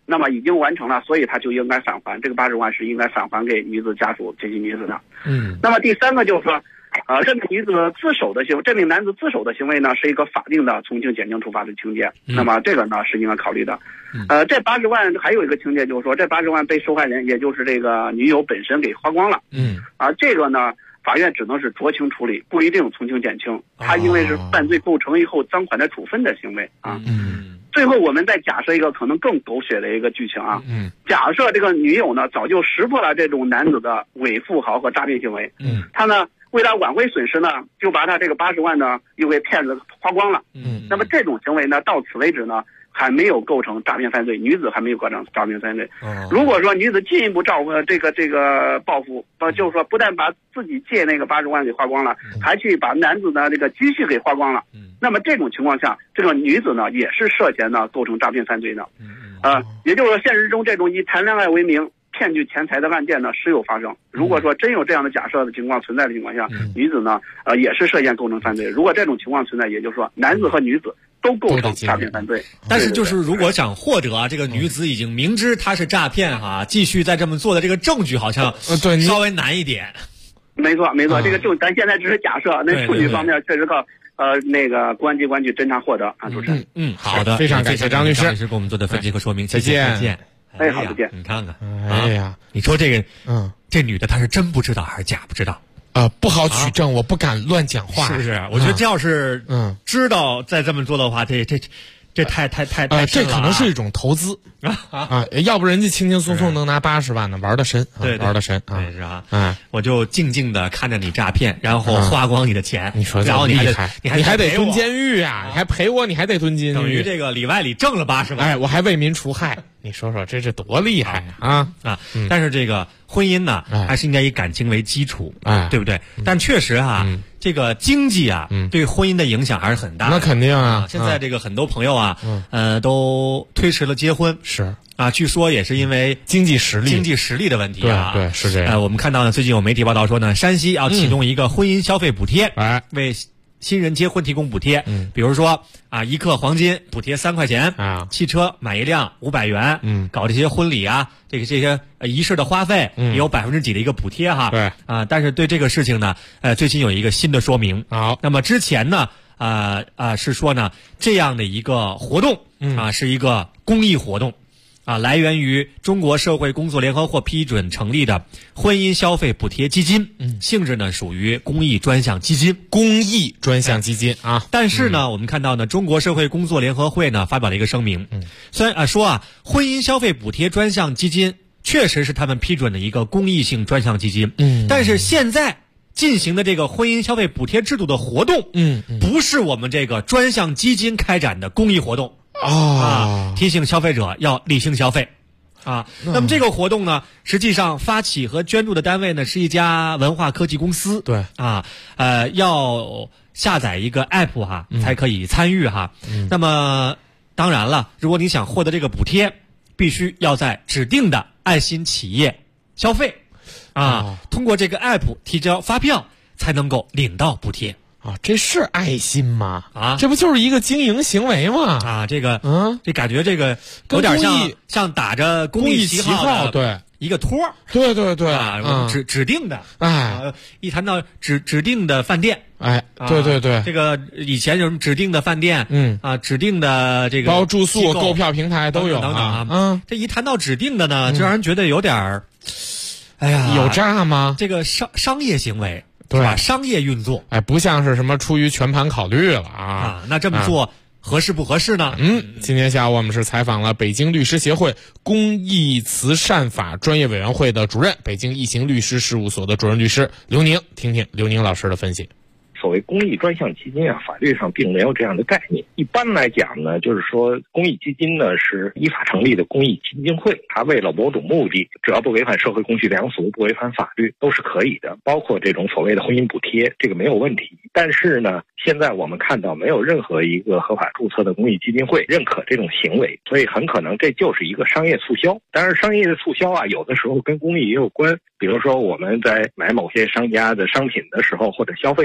那么已经完成了，所以他就应该返还，这个80万是应该返还给女子家属这些女子的。那么第三个就是说，这名女子自首的行为，这名男子自首的行为呢，是一个法定的从轻减轻处罚的情节。那么这个呢是应该考虑的。这80万还有一个情节就是说，这80万被受害人，也就是这个女友本身给花光了。这个呢，法院只能是酌情处理，不一定从轻减轻。他因为是犯罪构成以后赃款的处分的行为啊。最后我们再假设一个可能更狗血的一个剧情啊。假设这个女友呢早就识破了这种男子的伪富豪和诈骗行为。他呢为了挽回损失呢，就把他这个80万呢又给骗子花光了。那么这种行为呢，到此为止呢，还没有构成诈骗犯罪，女子还没有构成诈骗犯罪。如果说女子进一步这个报复，就是说不但把自己借那个80万给花光了，还去把男子的这个积蓄给花光了。那么这种情况下，这个女子呢也是涉嫌呢构成诈骗犯罪的。也就是说，现实中这种以谈恋爱为名骗取钱财的案件呢时有发生。如果说真有这样的假设的情况存在的情况下，女子呢也是涉嫌构成犯罪。如果这种情况存在，也就是说男子和女子都构成诈骗犯罪。
但是就是如果想获得这个女子已经明知她是诈骗继续再这么做的这个证据，好像稍微难一点。
没错，这个咱现在只是假设，那证据方面确实靠那个公安机关去侦查获得啊。主持人，
好的，
非常感谢张律师
给我们做的分析和说明。
再见。
好，再见。
你看看，
你
说这个，这女的她是真不知道还是假不知道？
不好取证，我不敢乱讲话，
是不是？我觉得这要是知道再这么做的话，这太
这可能是一种投资要不人家轻轻松松能拿80万呢，玩得深，玩得深
对是啊。我就静静的看着你诈骗，然后花光你的钱，
你说
然后你
还得蹲监狱啊，你还赔我，你还得蹲监狱，
等于这个里外里挣了80万，
我还为民除害，你说说这是多厉害啊！
但是这个婚姻呢，还是应该以感情为基础，对不对？但确实这个经济对婚姻的影响还是很大的。
那肯定啊！
现在这个很多朋友都推迟了结婚，
是
据说也是因为
经济实
力的问题
对，是这样。
我们看到呢，最近有媒体报道说呢，山西要启动一个婚姻消费补贴，为新人结婚提供补贴。比如说1克黄金补贴3块钱汽车买一辆500元搞这些婚礼这些仪式的花费也有几%的一个补贴
对
但是对这个事情呢最近有一个新的说明。
好，
那么之前呢是说呢这样的一个活动是一个公益活动来源于中国社会工作联合会批准成立的婚姻消费补贴基金，性质呢属于公益专项基金。但是呢，我们看到呢，中国社会工作联合会呢发表了一个声明，虽然说婚姻消费补贴专项基金确实是他们批准的一个公益性专项基金，但是现在进行的这个婚姻消费补贴制度的活动，不是我们这个专项基金开展的公益活动。提醒消费者要理性消费那么这个活动呢，实际上发起和捐助的单位呢是一家文化科技公司，
对
要下载一个 app 才可以参与那么当然了，如果你想获得这个补贴，必须要在指定的爱心企业消费通过这个 app 提交发票才能够领到补贴。
这是爱心吗？这不就是一个经营行为吗？
这个这感觉这个有点像打着公益旗号的
对
一个托，
对
指定的一谈到指定的饭店
对
这个以前有什么指定的饭店指定的这个
包住宿购票平台都有
等等这一谈到指定的呢，就让人觉得有点
有诈吗？
这个商业行为。
对
吧？商业运作，
不像是什么出于全盘考虑了
那这么做合适不合适呢？
今天下午我们是采访了北京律师协会公益慈善法专业委员会的主任，北京易行律师事务所的主任律师刘宁，听听刘宁老师的分析。
所谓公益专项基金法律上并没有这样的概念。一般来讲呢，就是说公益基金呢是依法成立的公益基金会，它为了某种目的，只要不违反社会公序良俗，不违反法律，都是可以的。包括这种所谓的婚姻补贴，这个没有问题。但是呢，现在我们看到没有任何一个合法注册的公益基金会认可这种行为，所以很可能这就是一个商业促销。当然，商业的促销有的时候跟公益也有关。比如说我们在买某些商家的商品的时候，或者消费的时候，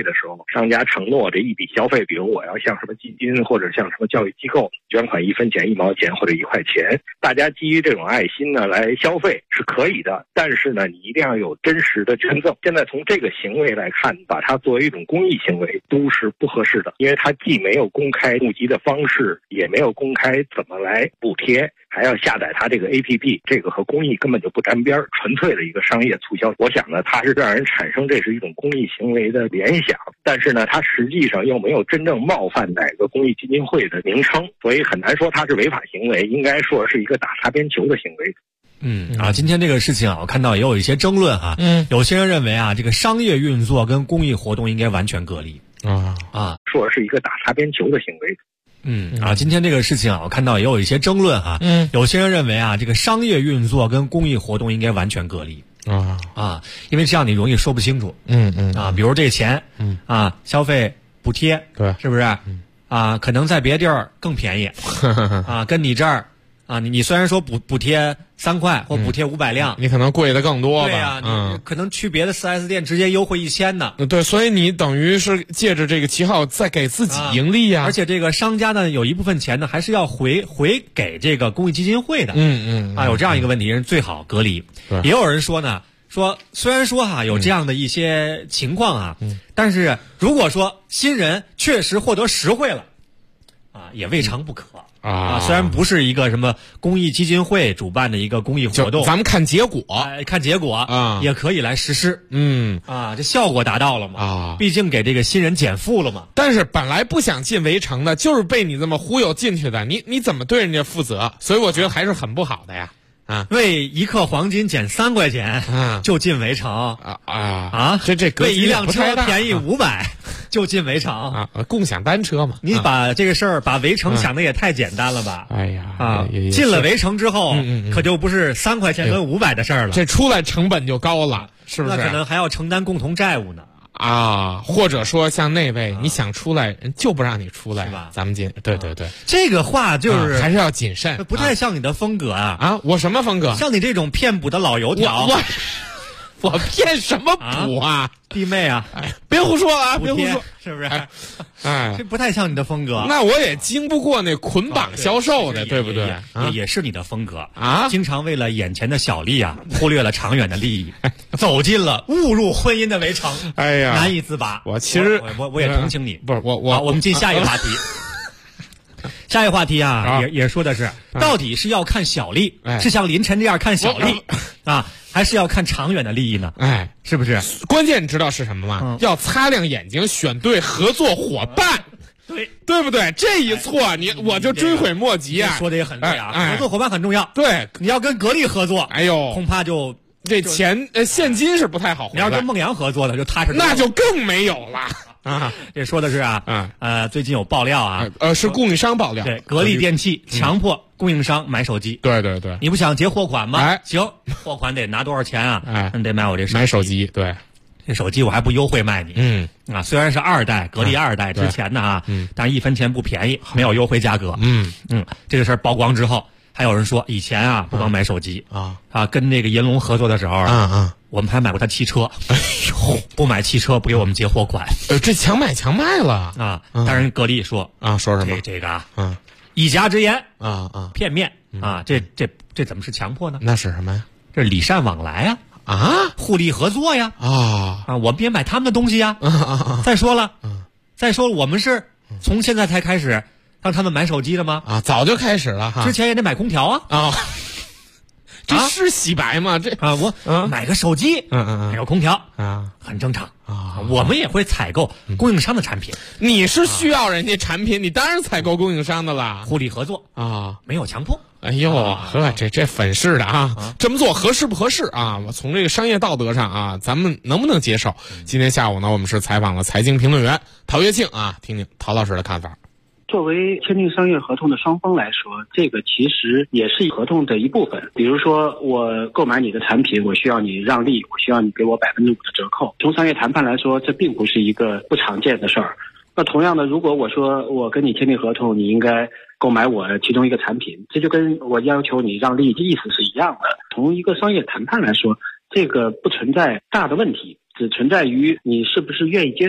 商家承诺这一笔消费，比如我要向什么基金或者向什么教育机构捐款1分钱、1毛钱或者1块钱，大家基于这种爱心呢来消费是可以的，但是呢你一定要有真实的捐赠。现在从这个行为来看，把它作为一种公益行为都是不合适的，因为它既没有公开募集的方式，也没有公开怎么来补贴，还要下载它这个 APP， 这个和公益根本就不沾边，纯粹的一个商业促销。我想呢，它是让人产生这是一种公益行为的联想，但是呢，它实际上又没有真正冒犯哪个公益基金会的名称，所以很难说它是违法行为，应该说是一个打擦边球的行为。
今天这个事情啊，我看到也有一些争论啊。有些人认为啊，这个商业运作跟公益活动应该完全隔离。
说是一个打擦边球的行为。
今天这个事情啊，我看到也有一些争论啊。有些人认为啊，这个商业运作跟公益活动应该完全隔离。因为这样你容易说不清楚。比如这钱，消费补贴，
对，
是不是？可能在别地儿更便宜，跟你这儿。你虽然说补贴3块或补贴500辆，
你可能贵的更多吧？
对呀，你可能去别的 4S 店直接优惠1000呢。
对，所以你等于是借着这个旗号再给自己盈利呀。
而且这个商家呢，有一部分钱呢，还是要回给这个公益基金会的。有这样一个问题，人最好隔离。也有人说呢，虽然说有这样的一些情况啊，但是如果说新人确实获得实惠了，也未尝不可。虽然不是一个什么公益基金会主办的一个公益活动，
咱们看结果，
也可以来实施。这效果达到了嘛？毕竟给这个新人减负了嘛。
但是本来不想进围城的，就是被你这么忽悠进去的，你怎么对人家负责？所以我觉得还是很不好的呀。
为1克黄金减3块钱就进围城
这格局
为1辆车便宜500就进围城
共享单车嘛。
你把这个事儿把围城想的也太简单了吧？进了围城之后，可就不是3块钱跟500的事儿了，
这出来成本就高了，是不是？
那可能还要承担共同债务呢。
或者说像那位，你想出来人就不让你出来，是吧？咱们进，对，
这个话就是
还是要谨慎，
不太像你的风格啊！
我什么风格？
像你这种骗补的老油条，
我骗什么补啊？
弟妹啊，
别胡说啊！别胡说，
是不是？这不太像你的风格。
那我也经不过那捆绑销售的，对不对？
也是你的风格经常为了眼前的小利忽略了长远的利益，走进了误入婚姻的围城，难以自拔。
其实
我也同情你。
不是我
们进下一个话题。下一个话题也说的是，到底是要看小利，是像林晨这样看小利还是要看长远的利益呢？是不是？
关键你知道是什么吗？要擦亮眼睛，选对合作伙伴。对不对？这一错我就追悔莫及啊！
说的也很对合作伙伴很重要。
对，
你要跟格力合作，恐怕就
这现金是不太好回来。
你要跟孟阳合作的，就踏实，
那就更没有了。
这说的是最近有爆料
是供应商爆料，
对，格力电器强迫供应商买手机。
对，
你不想结货款吗？行，货款得拿多少钱你得买我这
买手机。对，
这手机我还不优惠卖你。虽然是2代格力2代之前的但是1分钱不便宜，没有优惠价格。这个事儿曝光之后，还有人说以前不光买手机跟那个银龙合作的时候我们还买过他汽车。不买汽车不给我们结货款，
这强买强卖了
但是格力说
说什么
这个一家之言片面这怎么是强迫呢？
那是什么呀？
这是礼尚往来互利合作呀我们也买他们的东西呀再说了我们是从现在才开始让他们买手机的吗？
早就开始了
之前也得买空调
这是洗白吗？这
我买个手机买个空调很正常我们也会采购供应商的产品。
你是需要人家产品，你当然采购供应商的了。
互利合作没有强迫。
这粉饰的这么做合适不合适我从这个商业道德上咱们能不能接受？今天下午呢，我们是采访了财经评论员陶跃庆听听陶老师的看法。
作为签订商业合同的双方来说，这个其实也是合同的一部分。比如说，我购买你的产品，我需要你让利，我需要你给我5%的折扣。从商业谈判来说，这并不是一个不常见的事儿。那同样的，如果我说我跟你签订合同，你应该购买我其中一个产品，这就跟我要求你让利的意思是一样的。从一个商业谈判来说，这个不存在大的问题，只存在于你是不是愿意接受。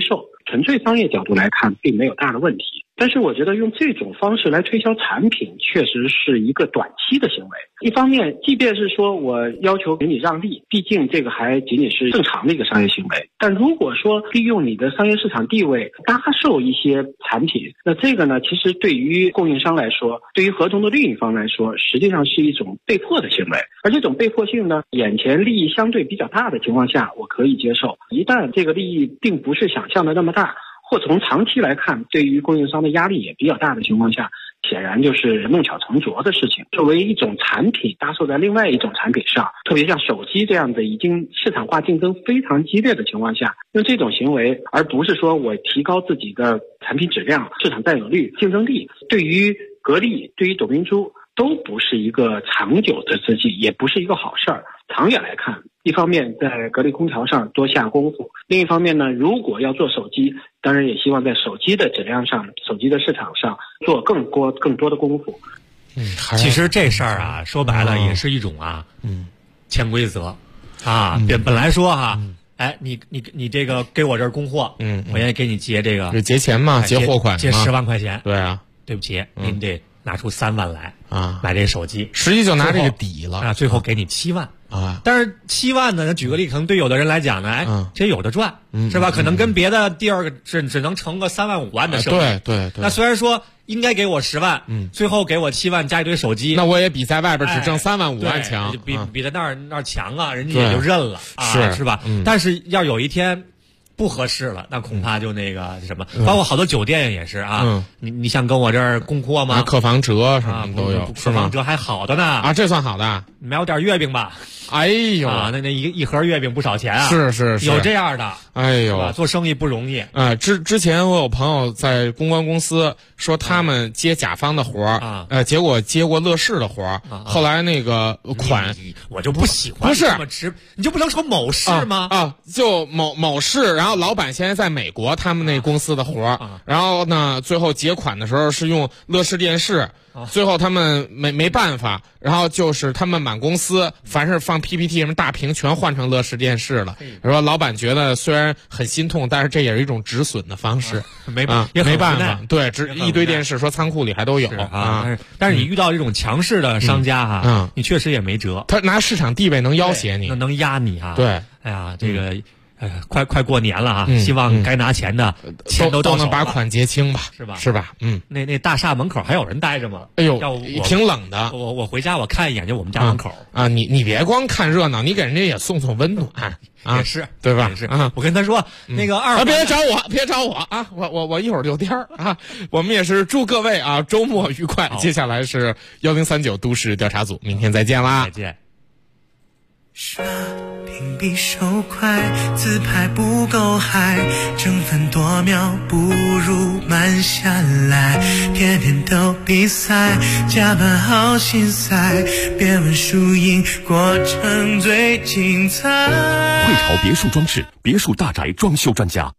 纯粹商业角度来看，并没有大的问题。但是我觉得用这种方式来推销产品，确实是一个短期的行为。一方面，即便是说我要求给你让利，毕竟这个还仅仅是正常的一个商业行为。但如果说利用你的商业市场地位搭售一些产品，那这个呢，其实对于供应商来说，对于合同的另一方来说，实际上是一种被迫的行为。而这种被迫性呢，眼前利益相对比较大的情况下，我可以接受。一旦这个利益并不是想象的那么大，或从长期来看，对于供应商的压力也比较大的情况下，显然就是弄巧成拙的事情。作为一种产品搭售在另外一种产品上，特别像手机这样的已经市场化竞争非常激烈的情况下，用这种行为，而不是说我提高自己的产品质量、市场占有率、竞争力，对于格力、对于董明珠都不是一个长久的之计，也不是一个好事儿。长远来看，一方面在格力空调上多下功夫，另一方面呢，如果要做手机，当然也希望在手机的质量上、手机的市场上做更多的功夫。
其实这事儿啊，说白了也是一种潜规则啊。本来说哈，哎，你这个给我这儿供货，我愿意给你结这个
结钱嘛，结货款嘛，
结10万块钱。
对啊，
对不起，您得拿出3万来啊，买这手机，
实际就拿这个抵了
啊，最后给你7万啊。但是7万呢，举个例，可能对有的人来讲呢，哎，这有的赚，是吧？可能跟别的第二个只能成个3万5万的生意。
对。
那虽然说应该给我10万，最后给我7万加一堆手机，
那我也比在外边只挣3万5万强，
比在那儿强啊，人家也就认了啊，是吧？但是要有一天不合适了，那恐怕就那个什么，包括好多酒店也是啊。你想跟我这儿供货吗？
客房折什么都有，
客房折还好的呢啊，
这算好的。
买我点月饼吧。
哎呦
啊，那一盒月饼不少钱啊。
是
有这样的。
哎呦，
做生意不容易
啊。之前我有朋友在公关公司说他们接甲方的活儿结果接过乐视的活儿后来那个款
我就不喜欢这么直，你就不能说某市吗？
就某市，然后老板现在在美国，他们那公司的活儿然后呢，最后结款的时候是用乐视电视。最后他们没办法，然后就是他们满公司凡是放 PPT 什么大屏全换成乐视电视了。说老板觉得虽然很心痛，但是这也是一种止损的方式。没办法，对，一堆电视说仓库里还都有啊。
但是你遇到这种强势的商家哈，你确实也没辙。
他拿市场地位能要挟你，
能压你啊。
对，
哎呀，这个。快过年了啊！希望该拿钱的钱都
能把款结清吧，是吧？
那大厦门口还有人待着吗？
哎呦，挺冷的。
我回家我看一眼就我们家门口
啊。你别光看热闹，你给人家也送温暖
也是
对吧？
也是我跟他说那个
别找我啊！我一会儿溜颠啊！我们也是祝各位啊周末愉快。接下来是1039都市调查组，明天再见啦！
再见。
刷屏比手快，自拍不够嗨，争分夺秒不如慢下来，天天都比赛，加班好心塞，别问输赢，过程最精彩。
汇潮别墅装饰，别墅大宅装修专家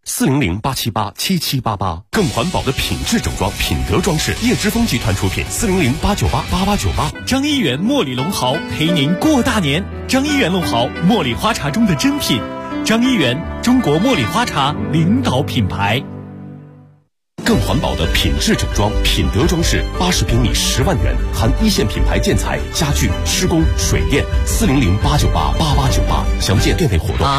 ，400-878-7788，更环保的品质整装，品德装饰，叶之峰集团出品，400-898-8898。
张一元茉莉龙豪陪您过大年。张一元龙豪，茉莉花茶中的珍品。张一元，中国茉莉花茶领导品牌。
更环保的品质整装，品德装饰，80平米10万元，含一线品牌建材、家具、施工、水电，400-898-8898，详见店内活动。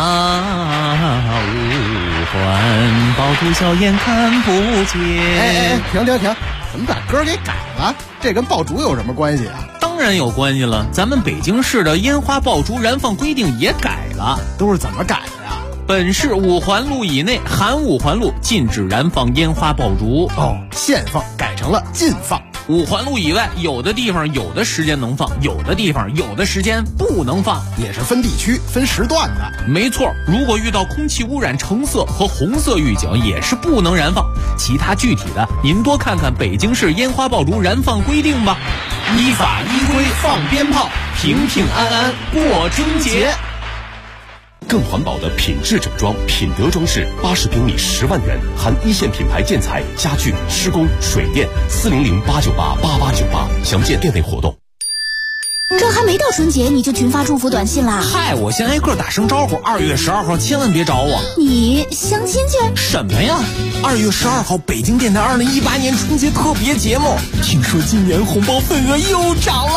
五环爆竹硝烟看不见。
哎，停！怎么把歌给改了？这跟爆竹有什么关系啊？
当然有关系了，咱们北京市的烟花爆竹燃放规定也改了。
都是怎么改的呀？
本市5环路以内含5环路禁止燃放烟花爆竹。
限放改成了禁放。
5环路以外，有的地方有的时间能放，有的地方有的时间不能放，
也是分地区、分时段的。
没错，如果遇到空气污染橙色和红色预警，也是不能燃放。其他具体的，您多看看北京市烟花爆竹燃放规定吧。
依法依规放鞭炮，平平安安过春节。
更环保的品质整装，品德装饰，80平米10万元，含一线品牌建材、家具、施工、水电，400-898-8898，详见店内活动。
这还没到春节你就群发祝福短信啦？
嗨，我先挨个打声招呼，2月12号千万别找我。
你相亲去？
什么呀？2月12号北京电台2018年春节特别节目，听说今年红包份额又涨了。